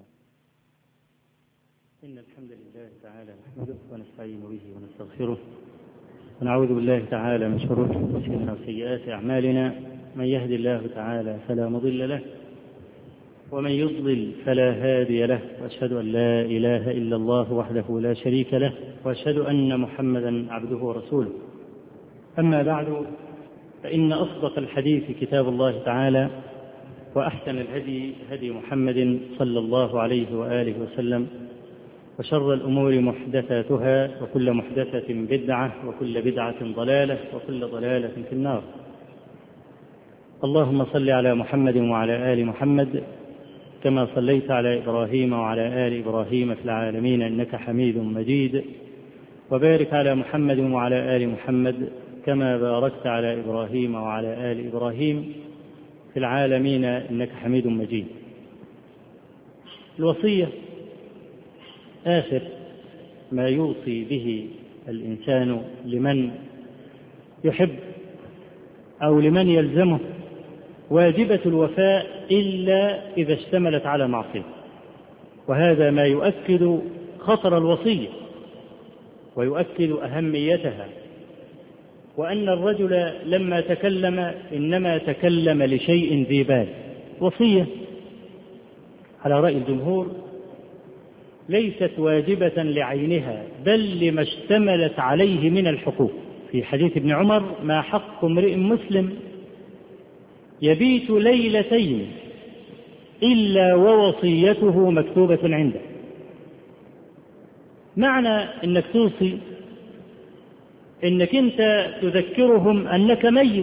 إن الحمد لله تعالى نحمده ونستعين به ونستغفره، ونعوذ بالله تعالى من شرور أنفسنا وسيئات أعمالنا. من يهد الله تعالى فلا مضل له، ومن يضلل فلا هادي له، وأشهد أن لا إله إلا الله وحده لا شريك له، وأشهد أن محمدا عبده ورسوله. أما بعد، فإن أصدق الحديث كتاب الله تعالى، وأحسن الهدي هدي محمد صلى الله عليه وآله وسلم، وشر الأمور محدثاتها، وكل محدثة بدعة، وكل بدعة ضلالة، وكل ضلالة في النار. اللهم صل على محمد وعلى آل محمد كما صليت على إبراهيم وعلى آل إبراهيم في العالمين إنك حميد مجيد، وبارك على محمد وعلى آل محمد كما باركت على إبراهيم وعلى آل إبراهيم في العالمين إنك حميد مجيد. الوصية آخر ما يوصي به الإنسان لمن يحب أو لمن يلزمه، واجبة الوفاء إلا إذا اشتملت على معصية، وهذا ما يؤكد خطر الوصية ويؤكد أهميتها، وأن الرجل لما تكلم إنما تكلم لشيء ذي بال. وصية على رأي الجمهور ليست واجبة لعينها، بل لما اشتملت عليه من الحقوق. في حديث ابن عمر: ما حق امرئ مسلم يبيت ليلتين إلا ووصيته مكتوبة عنده. معنى أنك توصي أنك أنت تذكرهم أنك ميت،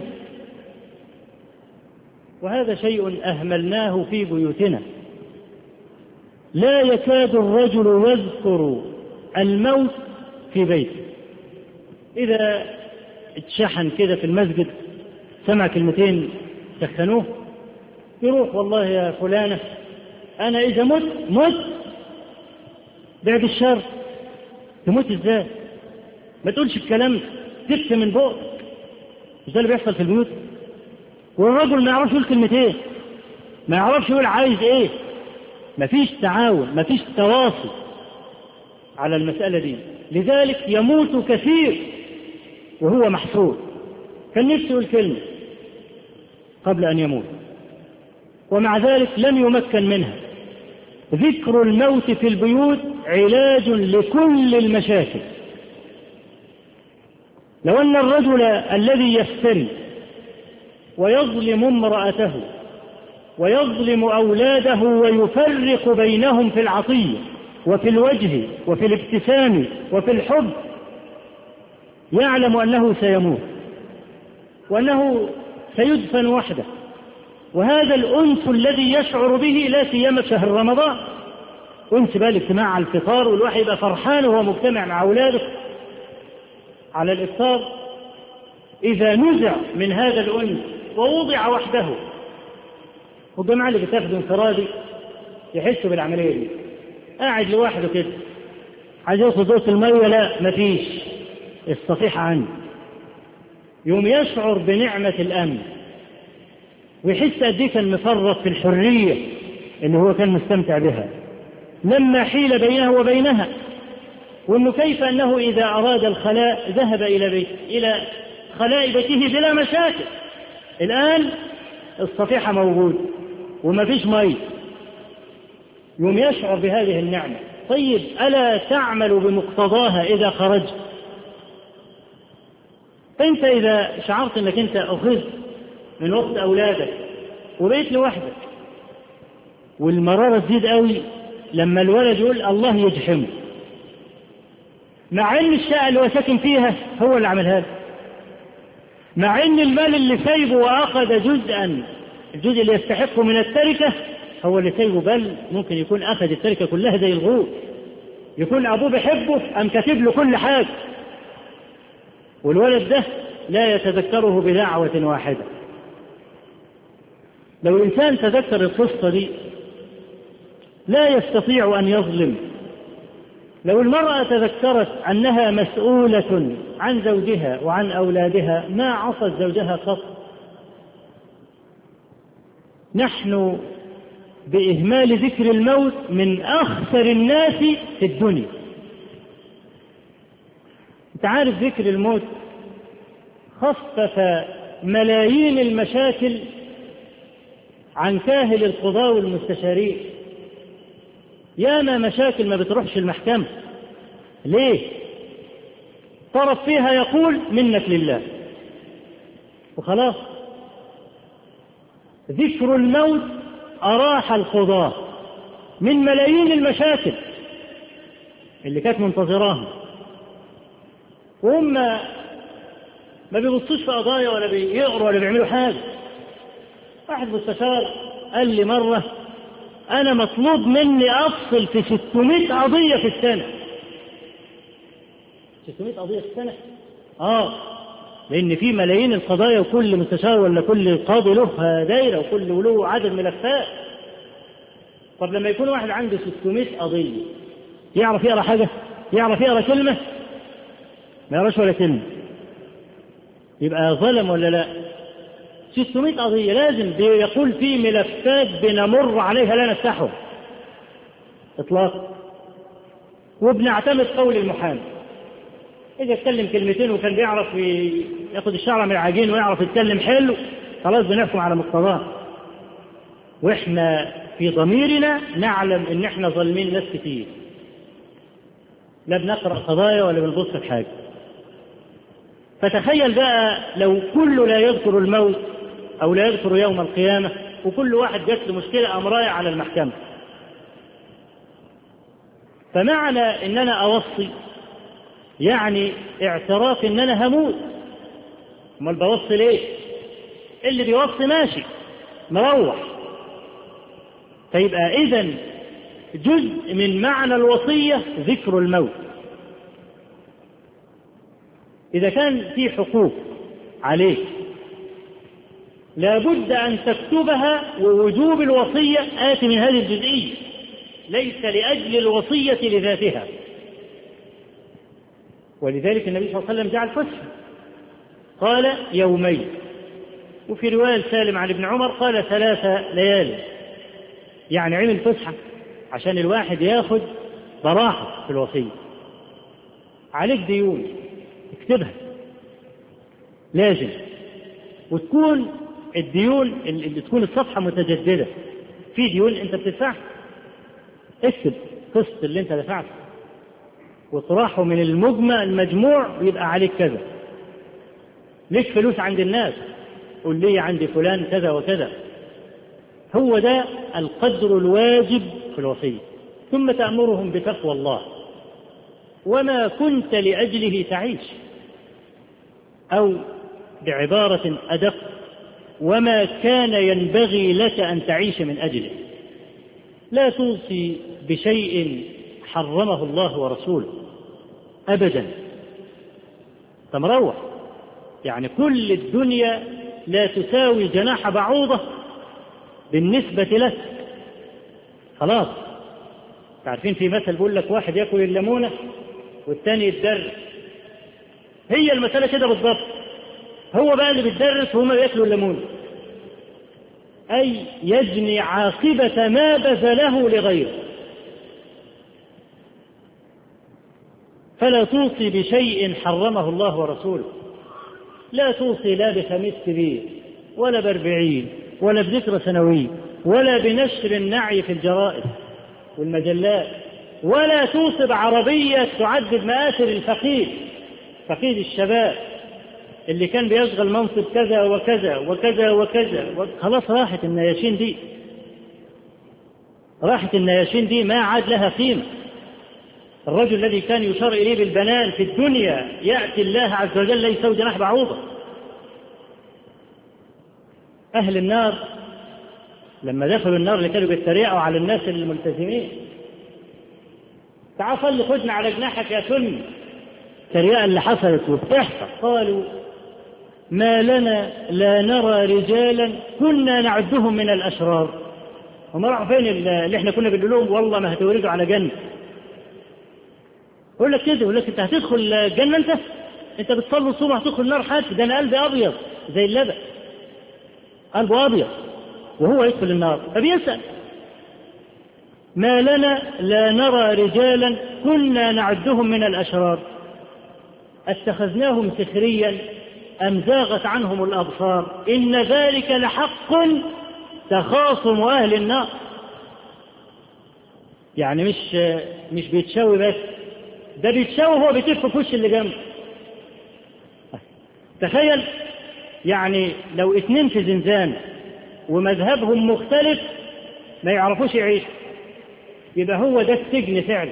وهذا شيء أهملناه في بيوتنا. لا يكاد الرجل يذكر الموت في بيته. إذا اتشحن كده في المسجد سمع كلمتين سخنوه، يروح: والله يا فلانة أنا إذا مت بعد الشر. تموت إزاي؟ ما تقولش الكلام، تكتم من بقك. مش ده اللي بيحصل في البيوت؟ والرجل ما يعرفش يقول كلمتين، ما يعرفش يقول عايز إيه. ما فيش تعاون، ما فيش تواصل على المسألة دي. لذلك يموت كثير وهو محسود، كان نفسه يقول كلمة قبل أن يموت، ومع ذلك لم يمكن منها. ذكر الموت في البيوت علاج لكل المشاكل. لو أن الرجل الذي يفتري ويظلم امرأته ويظلم أولاده ويفرق بينهم في العطية وفي الوجه وفي الابتسام وفي الحب، يعلم أنه سيموت وأنه سيدفن وحده. وهذا الأنس الذي يشعر به لا سيما في شهر رمضان، أنس بقى الاجتماع على الفطار، والواحد يبقى فرحان وهو مجتمع مع أولاده على الإفطار. إذا نزع من هذا الأنس ووضع وحده، والجماعة اللي بتاخده انفرادي يحسوا بالعملية دي، قاعد لوحده كده عايز ياخد دوس المية، لا مفيش، الصفيحة عنده، يوم يشعر بنعمة الأمن ويحس قد ايه كان مفرط في الحرية اللي هو كان مستمتع بها لما حيل بينه وبينها، وانه كيف انه اذا اراد الخلاء ذهب الى خلاء بيته بلا مشاكل. الان الصفيحة موجود وما فيش مي، يوم يشعر بهذه النعمة. طيب ألا تعمل بمقتضاها إذا خرجت؟ فأنت إذا شعرت أنك أنت أخذت من وقت أولادك وبقيت لوحدك، والمرارة تزيد قوي لما الولد يقول الله يجحمه، مع أن الشقة اللي هو ساكن فيها هو اللي عملها له، مع ان المال اللي سايبه واخذ الجزء اللي يستحقه من التركة هو اللي سايبه، بل ممكن يكون اخذ التركة كلها زي الغول، يكون ابوه بيحبه ام كاتب له كل حاجة، والولد ده لا يتذكره بدعوة واحدة. لو الإنسان تذكر القصة دي لا يستطيع أن يظلم. لو المرأة تذكرت أنها مسؤولة عن زوجها وعن أولادها ما عصت زوجها قط. نحن بإهمال ذكر الموت من أخسر الناس في الدنيا. أنت عارف ذكر الموت خفف ملايين المشاكل عن كاهل القضاة والمستشارين. ياما مشاكل ما بتروحش المحكمة، ليه؟ طرف فيها يقول منك لله وخلاص. ذكر الموت أراح القضاة من ملايين المشاكل اللي كانت منتظراهم، وهم ما بيبصوش في قضايا ولا بيقروا ولا بيعملوا حاجة. واحد مستشار قال لي مرة أنا مطلوب مني أفصل في 600 قضية في السنة. 600 قضية في السنة؟ لأن في ملايين القضايا، وكل مستشار ولا كل قاضي له دايرة وكل له عدد ملفات. طب لما يكون واحد عنده 600 قضية يعرف يقرأ حاجة؟ يعرف يقرأ كلمة؟ ما يقراش ولا كلمة، يبقى ظلم ولا لا؟ 600 قضية لازم يقول في ملفات بنمر عليها لا نفتحها إطلاقا، وبنعتمد قول المحامي. إذا اتكلم كلمتين وكان بيعرف ياخد الشعر من العجين ويعرف يتكلم حلو خلاص بنحكم على مقتضاه، وإحنا في ضميرنا نعلم إن إحنا ظالمين ناس كتير، لا بنقرأ قضايا ولا بنبص في حاجة. فتخيل بقى لو كل لا يذكر الموت أو لا يذكر يوم القيامة، وكل واحد جات له مشكلة أم رايح على المحكمة. فمعنى إن أنا أوصي يعني اعتراف إن أنا هموت. أمال بوصي ليه؟ اللي بيوصي ماشي مروح. فيبقى إذن جزء من معنى الوصية ذكر الموت. إذا كان في حقوق عليك لابد أن تكتبها، ووجوب الوصية آتي من هذه الجزئية، ليس لأجل الوصية لذاتها. ولذلك النبي صلى الله عليه وسلم جعل فسحة، قال يومين، وفي رواية سالم عن ابن عمر قال 3 ليالي، يعني عمل فسحة عشان الواحد ياخد براحة في الوصية. عليك ديون اكتبها لازم، وتكون الديون اللي تكون الصفحة متجددة. في ديون انت بتدفعها اكتب قسط اللي انت دفعته وطرحه من المجموع يبقى عليك كذا. ليش فلوس عند الناس؟ قل لي عندي فلان كذا وكذا. هو ده القدر الواجب في الوصية. ثم تأمرهم بتقوى الله وما كنت لأجله تعيش، أو بعبارة أدق وما كان ينبغي لك أن تعيش من أجله. لا توصي بشيء حرمه الله ورسوله أبدا. تمروح يعني كل الدنيا لا تساوي جناح بعوضة بالنسبة لك. خلاص تعرفين في مثل بيقول لك واحد يأكل الليمونة والثاني يتدرس. هي المسألة كده بالضبط. هو بقى اللي بيتدرس وهم بيأكلوا الليمونة، أي يجني عاقبة ما بذله لغيره. فلا توصي بشيء حرمه الله ورسوله. لا توصي لا بخميس كبير ولا ب40 ولا بذكرى سنوية ولا بنشر النعي في الجرائد والمجلات، ولا توصي بعربية تعدد مآثر الفقيد، فقيد الشباب اللي كان بيشغل منصب كذا وكذا وكذا وكذا. خلاص راحت النياشين دي، راحت النياشين دي ما عاد لها قيمة. الرجل الذي كان يشار إليه بالبنان في الدنيا يأتي الله عز وجل لا يسوي جناح بعوضة. أهل النار لما دخلوا النار اللي كانوا بيتريقوا على الناس الملتزمين، تعال صلي خدنا على جناحك يا سني، التريقة اللي حصلت وبتحصل، قالوا ما لنا لا نرى رجالا كنا نعدهم من الأشرار. هم راحوا فين اللي احنا كنا بنقول لهم والله ما هتوردوا على جنة؟ يقول لك كده، يقول لك انت هتدخل الجنة، انت بتصلي الصبح هتدخل النار حتى، ده انا قلبي ابيض زي اللبن، قلبه ابيض وهو يدخل النار. فبيسأل ما لنا لا نرى رجالا كنا نعدهم من الأشرار اتخذناهم سخريا أم زاغت عنهم الأبصار إن ذلك لحق تخاصم أهل النار. يعني مش بيتشوي بس، ده بيتشوي هو بيتف في وش اللي جنبه. تخيل يعني لو 2 في زنزانة ومذهبهم مختلف ما يعرفوش يعيشوا، يبقى هو ده السجن فعلا.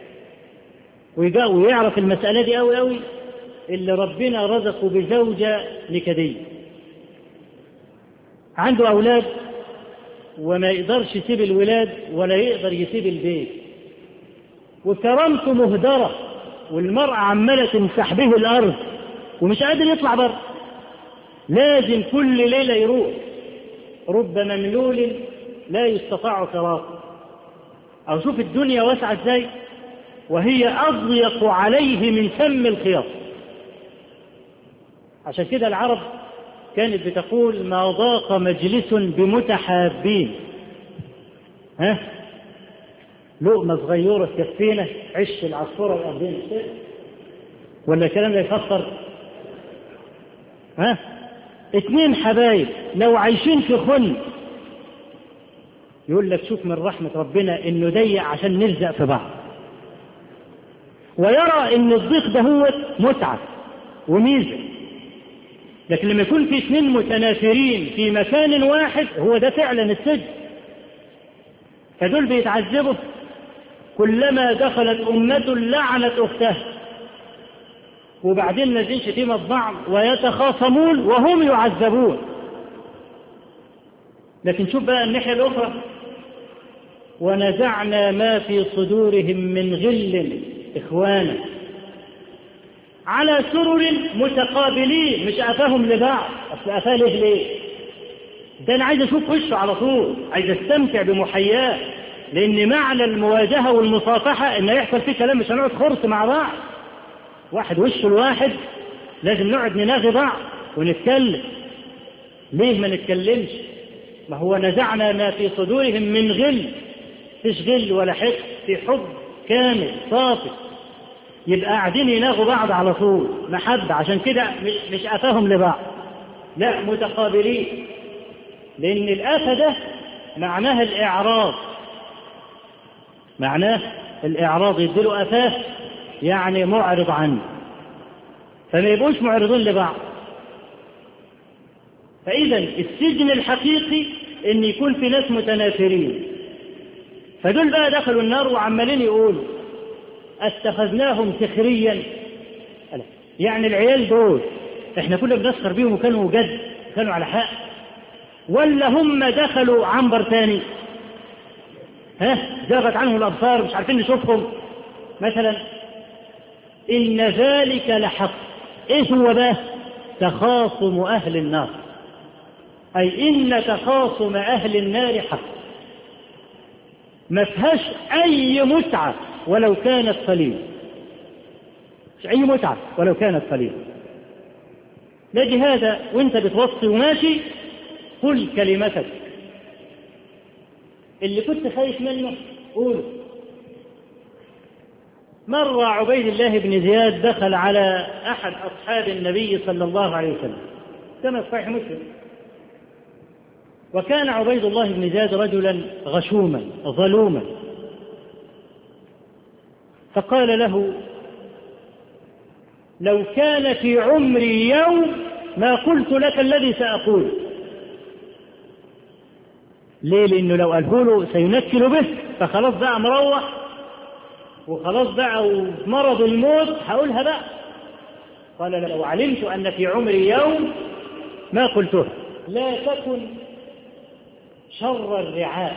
ويعرف المسألة دي قوي قوي اللي ربنا رزقه بزوجة نكدية، عنده أولاد وما يقدرش يسيب الولاد ولا يقدر يسيب البيت، وكرامته مهدرة، والمرأة عمالة تمسح به الأرض ومش قادر يطلع بره، لازم كل ليلة يروح، رب مملول لا يستطاع فراقه. أو شوف الدنيا واسعة ازاي وهي أضيق عليه من سم الخياط. عشان كده العرب كانت بتقول ما ضاق مجلس بمتحابين. لقمة صغيرة تكفينا عش العصفورة الأرضين، ولا الكلام ده يفسر؟ 2 حبايب لو عايشين في خن، يقول لك شوف من رحمة ربنا انه ضيق عشان نلزق في بعض، ويرى ان الضيق ده هو متعة وميزة. لكن لما يكون في 2 متنافرين في مكان واحد هو ده فعلا السجن. فدول بيتعذبوا كلما دخلت أمة لعنت أختها، وبعدين نازلين شتيمة بعض ويتخاصمون وهم يعذبون. لكن شوف بقى الناحية الأخرى، ونزعنا ما في صدورهم من غل إخوانا على سرر متقابلين. مش قفاهم لبعض، أصل قفاه ليه؟ ده أنا عايز أشوف وشه على طول، عايز أستمتع بمحياه، لأن معنى المواجهة والمصافحة إن يحصل فيه كلام، مش هنقعد خرص مع بعض، واحد وشه الواحد، لازم نقعد نناغي بعض ونتكلم. ليه ما نتكلمش؟ ما هو نزعنا ما في صدورهم من غل، فيش غل ولا حقد، في حب كامل صافي، يبقى قاعدين يناغوا بعض على طول محبة. عشان كده مش قفاهم لبعض، لا متقابلين، لأن القفا ده معناه الإعراض، معناه الإعراض، يديله قفاه يعني معرض عنه، فما يبقوش معرضين لبعض. فإذا السجن الحقيقي إن يكون في ناس متنافرين. فدول بقى دخلوا النار وعمالين يقولوا اتخذناهم سخريا، يعني العيال دول احنا كنا بنسخر بيهم وكانوا جد، كانوا على حق، ولا هم دخلوا عنبر تاني زاغت عنهم الأبصار مش عارفين نشوفهم مثلا. إن ذلك لحق. إيش هو ده؟ تخاصم أهل النار، أي إن تخاصم أهل النار حق، ما فيهاش أي متعة ولو كانت قليلة، مش أي متعة ولو كانت قليلة. لاجي هذا وانت بتوصي وماشي قل كلمتك اللي كنت خايف منه قوله. مر عبيد الله بن زياد دخل على أحد أصحاب النبي صلى الله عليه وسلم كما في صحيح مسلم، وكان عبيد الله بن زياد رجلا غشوما ظلوما، فقال له لو كان في عمري يوم ما قلت لك الذي سأقول. ليه؟ لأنه لو قاله له سينكل به، فخلاص بقى مروح وخلاص بقى ومرض الموت هقولها بقى. قال لو علمت أن في عمري يوم ما قلته. لا تكن شر الرعاء.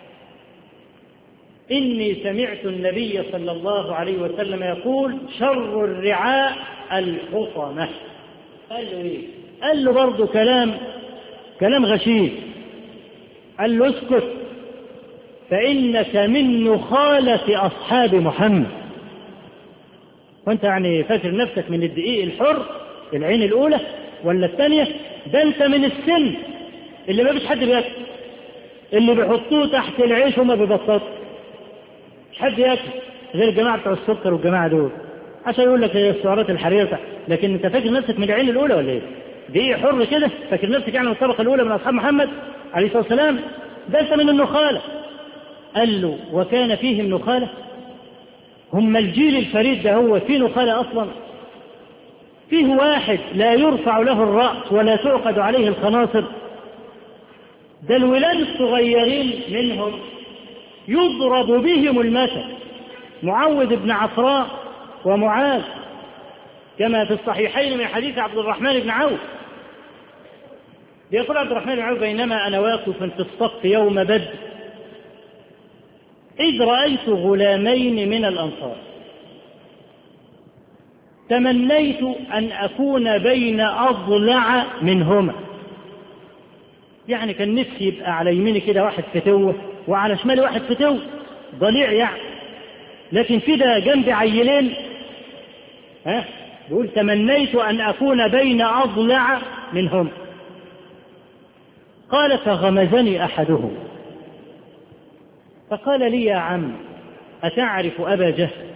إني سمعت النبي صلى الله عليه وسلم يقول شر الرعاء الحطمة. قال له إيه؟ قال له برضه كلام غشيم. قال له اسكت فإنك من نخالة أصحاب محمد. وانت يعني فاكر نفسك من الدقيق الحر العين الأولى ولا الثانية؟ ده انت من السن اللي ما فيش حد بياكل، اللي بيحطوه تحت العيش وما بيبسطه، مش حد ياكل غير الجماعة بتوع السكر والجماعة دول عشان يقول لك هي السعرات الحرارية. لكن انت فاكر نفسك من العين الأولى ولا ايه؟ دقيق حر كده فاكر نفسك يعني من الطبقة الأولى من أصحاب محمد عليه الصلاة والسلام؟ ده انت من النخالة. قال له وكان فيهم نخالة؟ هم الجيل الفريد ده هو فيه نخالة أصلا؟ فيه واحد لا يرفع له الرأس ولا تعقد عليه الخناصر؟ ده الولاد الصغيرين منهم يضرب بهم المثل، معوذ بن عفراء ومعاذ كما في الصحيحين من حديث عبد الرحمن بن عوف. يقول عبد الرحمن بن عوف بينما أنا واقف في الصف يوم بدر إذ رأيت غلامين من الأنصار تمنيت أن أكون بين أضلع منهما. يعني كان نفسي يبقى على يميني كده واحد فتوة وعلى شمالي واحد فتوة ضليع يعني، لكن في ده جنبي عيلين. بيقول تمنيت أن أكون بين أضلع منهم. قال فغمزني أحدهم فقال لي يا عم أتعرف أبا جهل؟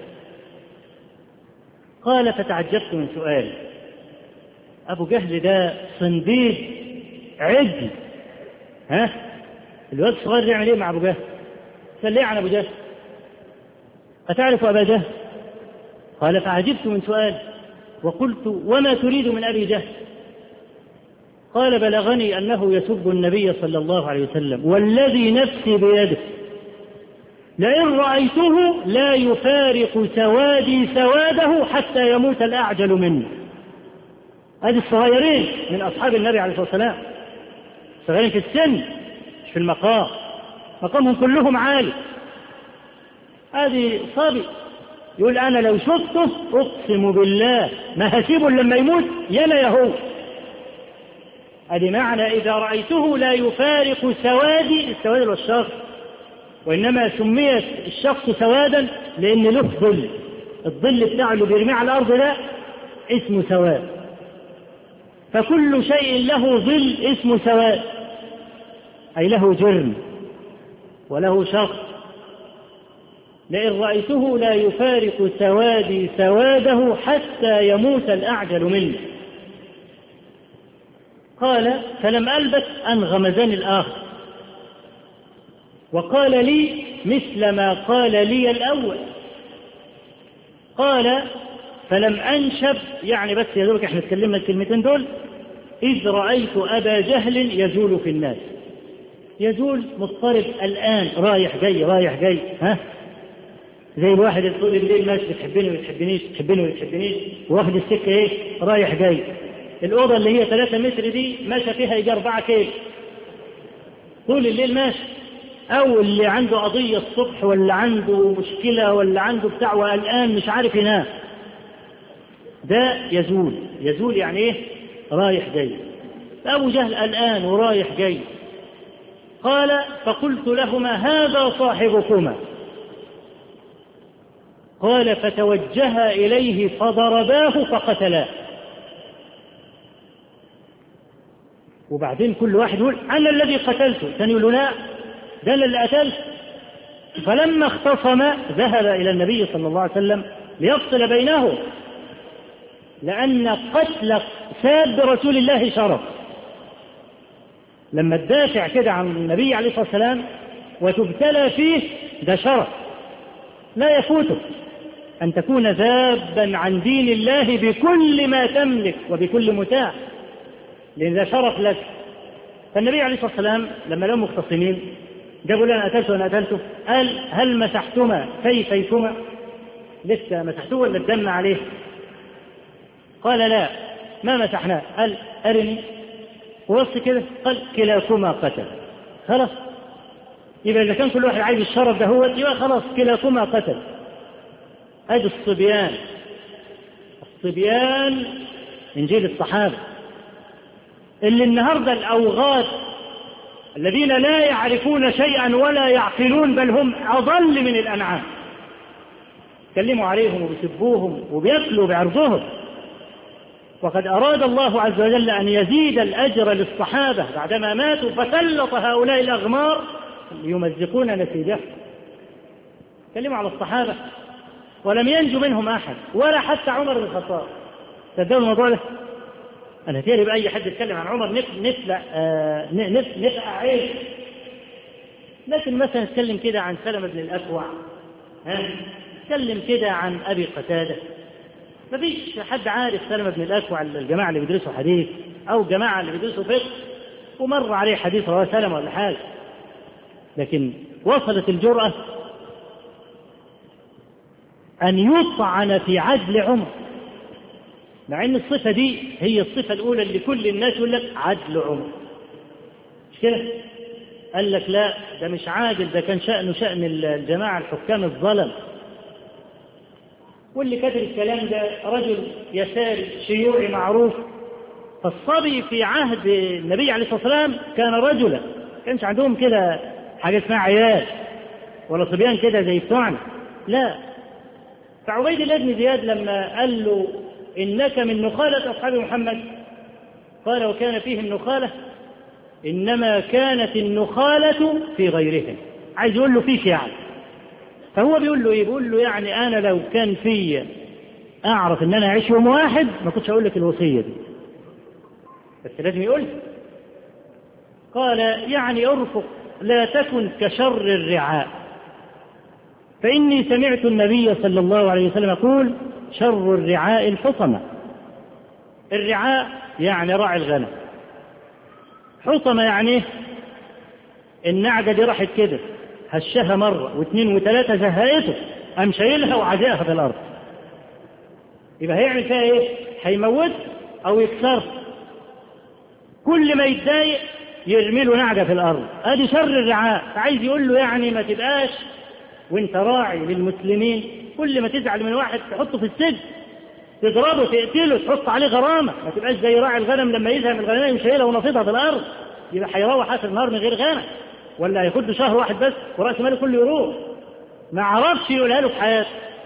قال فتعجبت من سؤال. أبو جهل ده صنديد عجل، الواد الصغير يعمل ايه مع أبو جهل؟ قال ليه عن أبو جهل؟ أتعرف أبا جهل؟ قال فعجبت من سؤال وقلت وما تريد من أبي جهل؟ قال بلغني أنه يسب النبي صلى الله عليه وسلم والذي نفسي بيده لئن رأيته لا يفارق سوادي سواده حتى يموت الأعجل مني. هذه الصغيرين من أصحاب النبي عليه الصلاة والسلام، صغيرين في السن مش في المقام، مقامهم كلهم عالي. هذه صبي يقول أنا لو شفته أقسم بالله ما هسيبه لما يموت يلا يهو. هذه معنى إذا رأيته لا يفارق سوادي، السواد والشخص، وإنما سميت الشخص سوادا لأن له ظل، الظل بتاعه اللي بيرميه على الأرض ده اسمه سواد، فكل شيء له ظل اسمه سواد، أي له جرم وله شخص. لئن رأيته لا يفارق سوادي سواده حتى يموت الأعجل منه. قال فلم ألبث أن غمزني الآخر وقال لي مثل ما قال لي الأول. قال فلم أنشب، يعني بس يا دوبك احنا اتكلمنا الكلمتين دول، إذ رأيت أبا جهل يزول في الناس. يزول مضطرب الآن رايح جاي رايح جاي، زي الواحد اللي طول الليل ماشي بتحبني وتحبنيش بتحبني وتحبنيش واخد السكة ايه رايح جاي. الأوضة اللي هي 3 متر دي ماشى فيها يجي 4 كيلو طول الليل ماشي. أو اللي عنده قضية الصبح ولا عنده مشكلة ولا عنده بتاع والآن مش عارف ينام، ده يزول. يزول يعني ايه؟ رايح جاي. أبو جهل الآن ورايح جاي. قال فقلت لهما هذا صاحبكما. قال فتوجها إليه فضرباه فقتلاه. وبعدين كل واحد يقول أنا الذي قتلته، ثاني يقول لا ده اللي قتلته. فلما اختصم ذهب إلى النبي صلى الله عليه وسلم ليفصل بينهم، لأن قتل ساب رسول الله شرف. لما تدافع كده عن النبي عليه الصلاة والسلام وتبتلى فيه ده شرف لا يفوتك، أن تكون ذابا عن دين الله بكل ما تملك وبكل متاع، لأن ذا شرف لك. فالنبي عليه الصلاة والسلام لما لهم مختصمين جابوا لنا قتلته وأنا قتلته، قال هل مسحتما سيفيكما؟ لسه مسحتوه ولا الدم عليه؟ قال لا ما مسحناه. قال أرني. وبص كده قال كلاكما قتل. خلاص، يبقى إذا كان كل واحد عايز الشرف ده هو يبقى خلاص كلاكما قتل. هذه الصبيان من جيل الصحابة اللي النهاردة الأوغاد الذين لا يعرفون شيئا ولا يعقلون بل هم أضل من الأنعام، يتكلموا عليهم وبيسبوهم وبيأكلوا بعرضهم. وقد أراد الله عز وجل أن يزيد الأجر للصحابة بعدما ماتوا فسلط هؤلاء الأغمار ليمزقون نسيجهم. يتكلموا على الصحابة ولم ينجو منهم أحد ولا حتى عمر بن الخطاب. صدقوا الموضوع ده؟ أنا تيري بأي حد يتكلم عن عمر نفقع عيش، لكن مثلا نتكلم كده عن سلمة بن الأكوع، نتكلم كده عن أبي قتادة. ما فيش حد عارف سلمة بن الأكوع، الجماعة اللي بيدرسوا حديث أو الجماعة اللي بيدرسوا فقه ومر عليه حديث رواه سلمة ولا حاجة، لكن وصلت الجرأة أن يطعن في عدل عمر، مع أن الصفة دي هي الصفة الأولى اللي كل الناس يقول لك عدل عمر، مش كده؟ قال لك لا، ده مش عادل، ده كان شأن الجماعة الحكام الظلم. واللي كتب الكلام ده رجل يساري شيوعي معروف. فالصبي في عهد النبي عليه الصلاة والسلام كان رجلا، كانش عندهم كده حاجة اسمها عيال ولا صبيان كده زي بتوعنا، لا. فعبيد الله بن زياد لما قال له إنك من نخالة أصحاب محمد، قال وكان فيهم نخالة إنما كانت النخالة في غيرهم، عايز يقول له فيك يعني. فهو بيقول له إيه؟ بيقول له يعني أنا لو كان في أعرف إن أنا أعيش يوم واحد ما كنتش أقول لك الوصية دي، بس لازم يقول. قال يعني أرفق لا تكن كشر الرعاء، فإني سمعت النبي صلى الله عليه وسلم يقول شر الرعاء الحطمة. الرعاء يعني راعي الغنم، حطمة يعني النعجة دي راحت كده هشها مرة واثنين وثلاثة زهقته قام شايلها وعزقها في الأرض، يبقى هيعمل فيها إيه؟ هيموت أو يكسر. كل ما يتضايق يرمي له نعجة في الأرض، أدي شر الرعاء. فعايز يقول له يعني ما تبقاش وانت راعي للمسلمين كل ما تزعل من واحد تحطه في السجن، تضربه تقتله تحط عليه غرامة، ما تبقاش زي راعي الغنم لما يزهق من الغنمين يشيلها ونفضها في الأرض، يبقى هيروح آخر النهار من غير غنم، ولا هياخد شهر واحد بس ورأس ماله كله يروح. ما عرفش يقولها له في حياته،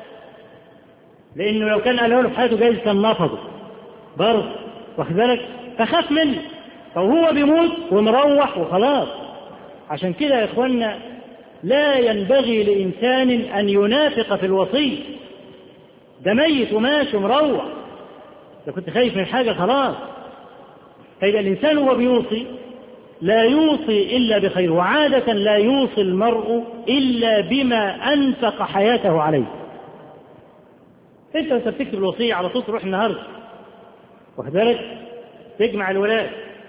لأنه لو كان قالها له في حياته جايز كان نفضه برضه، واخد بالك؟ فخاف منه، فهو بيموت ومروح وخلاص. عشان كده يا إخوانا لا ينبغي لإنسان أن ينافق في الوصية، ده ميت وماشي ومروح، ده كنت خايف من حاجة خلاص. فإذا الإنسان هو بيوصي لا يوصي إلا بخير، وعادة لا يوصي المرء إلا بما أنفق حياته عليه. أنت بتكتب الوصية على طول تروح النهاردة واخد بالك تجمع الولاد،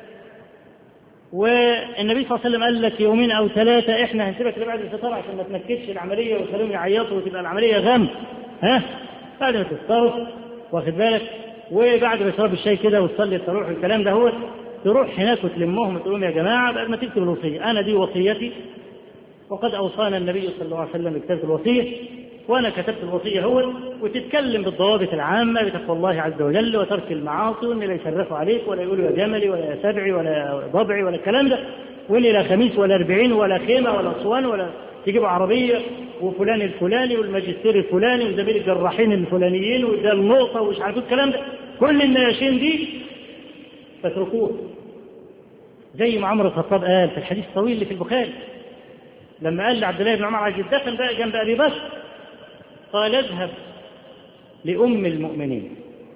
والنبي صلى الله عليه وسلم قال لك يومين أو ثلاثة إحنا هنسيبك لبعد الفطار عشان ما تنكدش العملية ويخليهم يعيطوا وتبقى العملية غم، بعد ما تفطروا واخد بالك، وبعد ما يشرب الشاي كده وتصلي التراويح والكلام ده هو تروح هناك وتلمهم وتقول لهم يا جماعة بعد ما تكتب الوصية أنا دي وصيتي وقد أوصانا النبي صلى الله عليه وسلم بكتابة الوصية وأنا كتبت الوصية هو، وتتكلم بالضوابط العامة بتقوى الله عز وجل وترك المعاصي، وإن لا يشرفوا عليك ولا يقولوا يا جملي ولا يا سبعي ولا ضبعي ولا الكلام ده، وإن لا خميس ولا 40 ولا خيمة ولا أسوان ولا تجيبوا عربية وفلان الفلاني والماجستير الفلاني وزميل الجراحين الفلانيين وده النقطة ومش عارف الكلام ده، كل النياشين دي فاتركوه. زي ما عمر الخطاب قال في الحديث الطويل اللي في البخاري لما قال لعبد الله بن عمر عايز يتدخل بقى جنب أبي بكر، قال اذهب لأم المؤمنين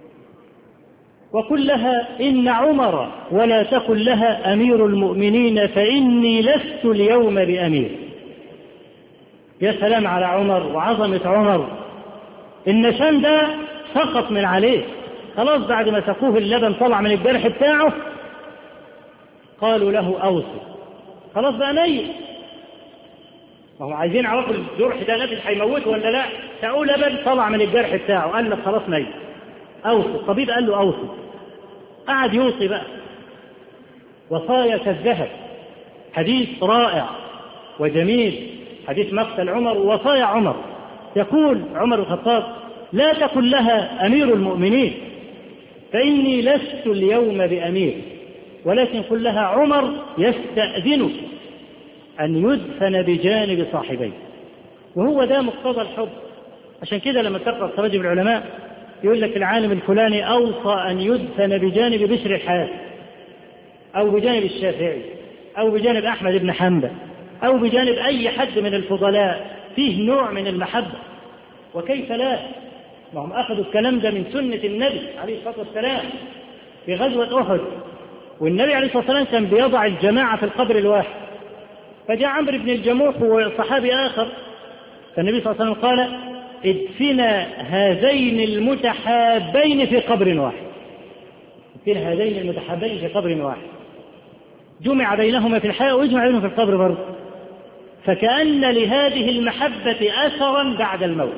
وقل لها إن عمر ولا تقل لها أمير المؤمنين فإني لست اليوم بأمير. يا سلام على عمر وعظمة عمر، النشان ده سقط من عليه خلاص، بعد ما سقوه اللبن طلع من الجرح بتاعه قالوا له أوصي، خلاص بقى نيل، وهم عايزين يعرفوا الجرح ده نفس هيموته ولا لا، سقوه لبن طلع من الجرح بتاعه قال لك خلاص نيل، أوصي. الطبيب قال له أوصي، قعد يوصي بقى وصايا كالذهب، حديث رائع وجميل، حديث مقتل عمر ووصايا عمر. يقول عمر الخطاب: لا تقل لها أمير المؤمنين فإني لست اليوم بأمير، ولكن قل لها عمر يستأذنك أن يدفن بجانب صاحبيه. وهو ده مقتضى الحب. عشان كده لما تقرأ تراجم العلماء يقول لك العالم الفلاني أوصى أن يدفن بجانب بشر الحافظ، أو بجانب الشافعي، أو بجانب أحمد بن حنبل، أو بجانب أي حد من الفضلاء، فيه نوع من المحبة. وكيف لا؟ ما هم أخذوا الكلام ده من سنة النبي عليه الصلاة والسلام في غزوة أحد، والنبي عليه الصلاة والسلام كان بيضع الجماعة في القبر الواحد، فجاء عمرو بن الجموح وصحابي آخر، فالنبي صلى الله عليه وسلم قال: ادفنا هذين المتحابين في قبر واحد. ادفنا هذين المتحابين في قبر واحد، جمع بينهما في الحياة ويجمع بينهم في القبر برضه، فكأن لهذه المحبة أثرا بعد الموت.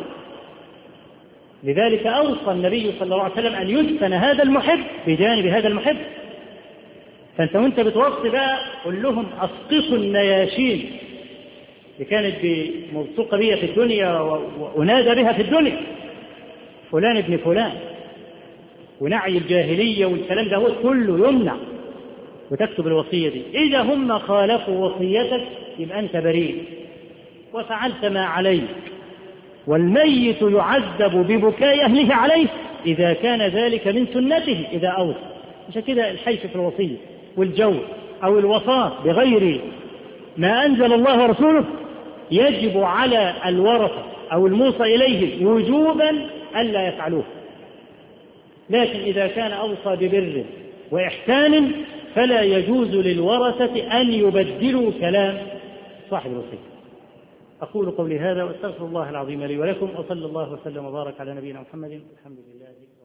لذلك أوصى النبي صلى الله عليه وسلم أن يدفن هذا المحب بجانب هذا المحب. فأنت وانت بتوصي بقى قل لهم أسقطوا النياشين اللي كانت موثوقة بها في الدنيا ونادى بها في الدنيا، فلان ابن فلان، ونعي الجاهلية والكلام ده هو كله يمنع، وتكتب الوصية دي. إذا هم خالفوا وصيتك يبقى أنت بريء وفعلت ما عليك، والميت يعذب ببكاء أهله عليه إذا كان ذلك من سنته إذا أوصى. عشان كده الحيث في الوصية والجو أو الوصاة بغير ما أنزل الله ورسوله يجب على الورثة أو الموصى إليه وجوبا ألا يفعلوه. لكن إذا كان أوصى ببر وإحسان فلا يجوز للورثة أن يبدلوا كلام صاحب الوصية. أقول قولي هذا وأستغفر الله العظيم لي ولكم، وصلى الله وسلم وبارك على نبينا محمد. الحمد لله.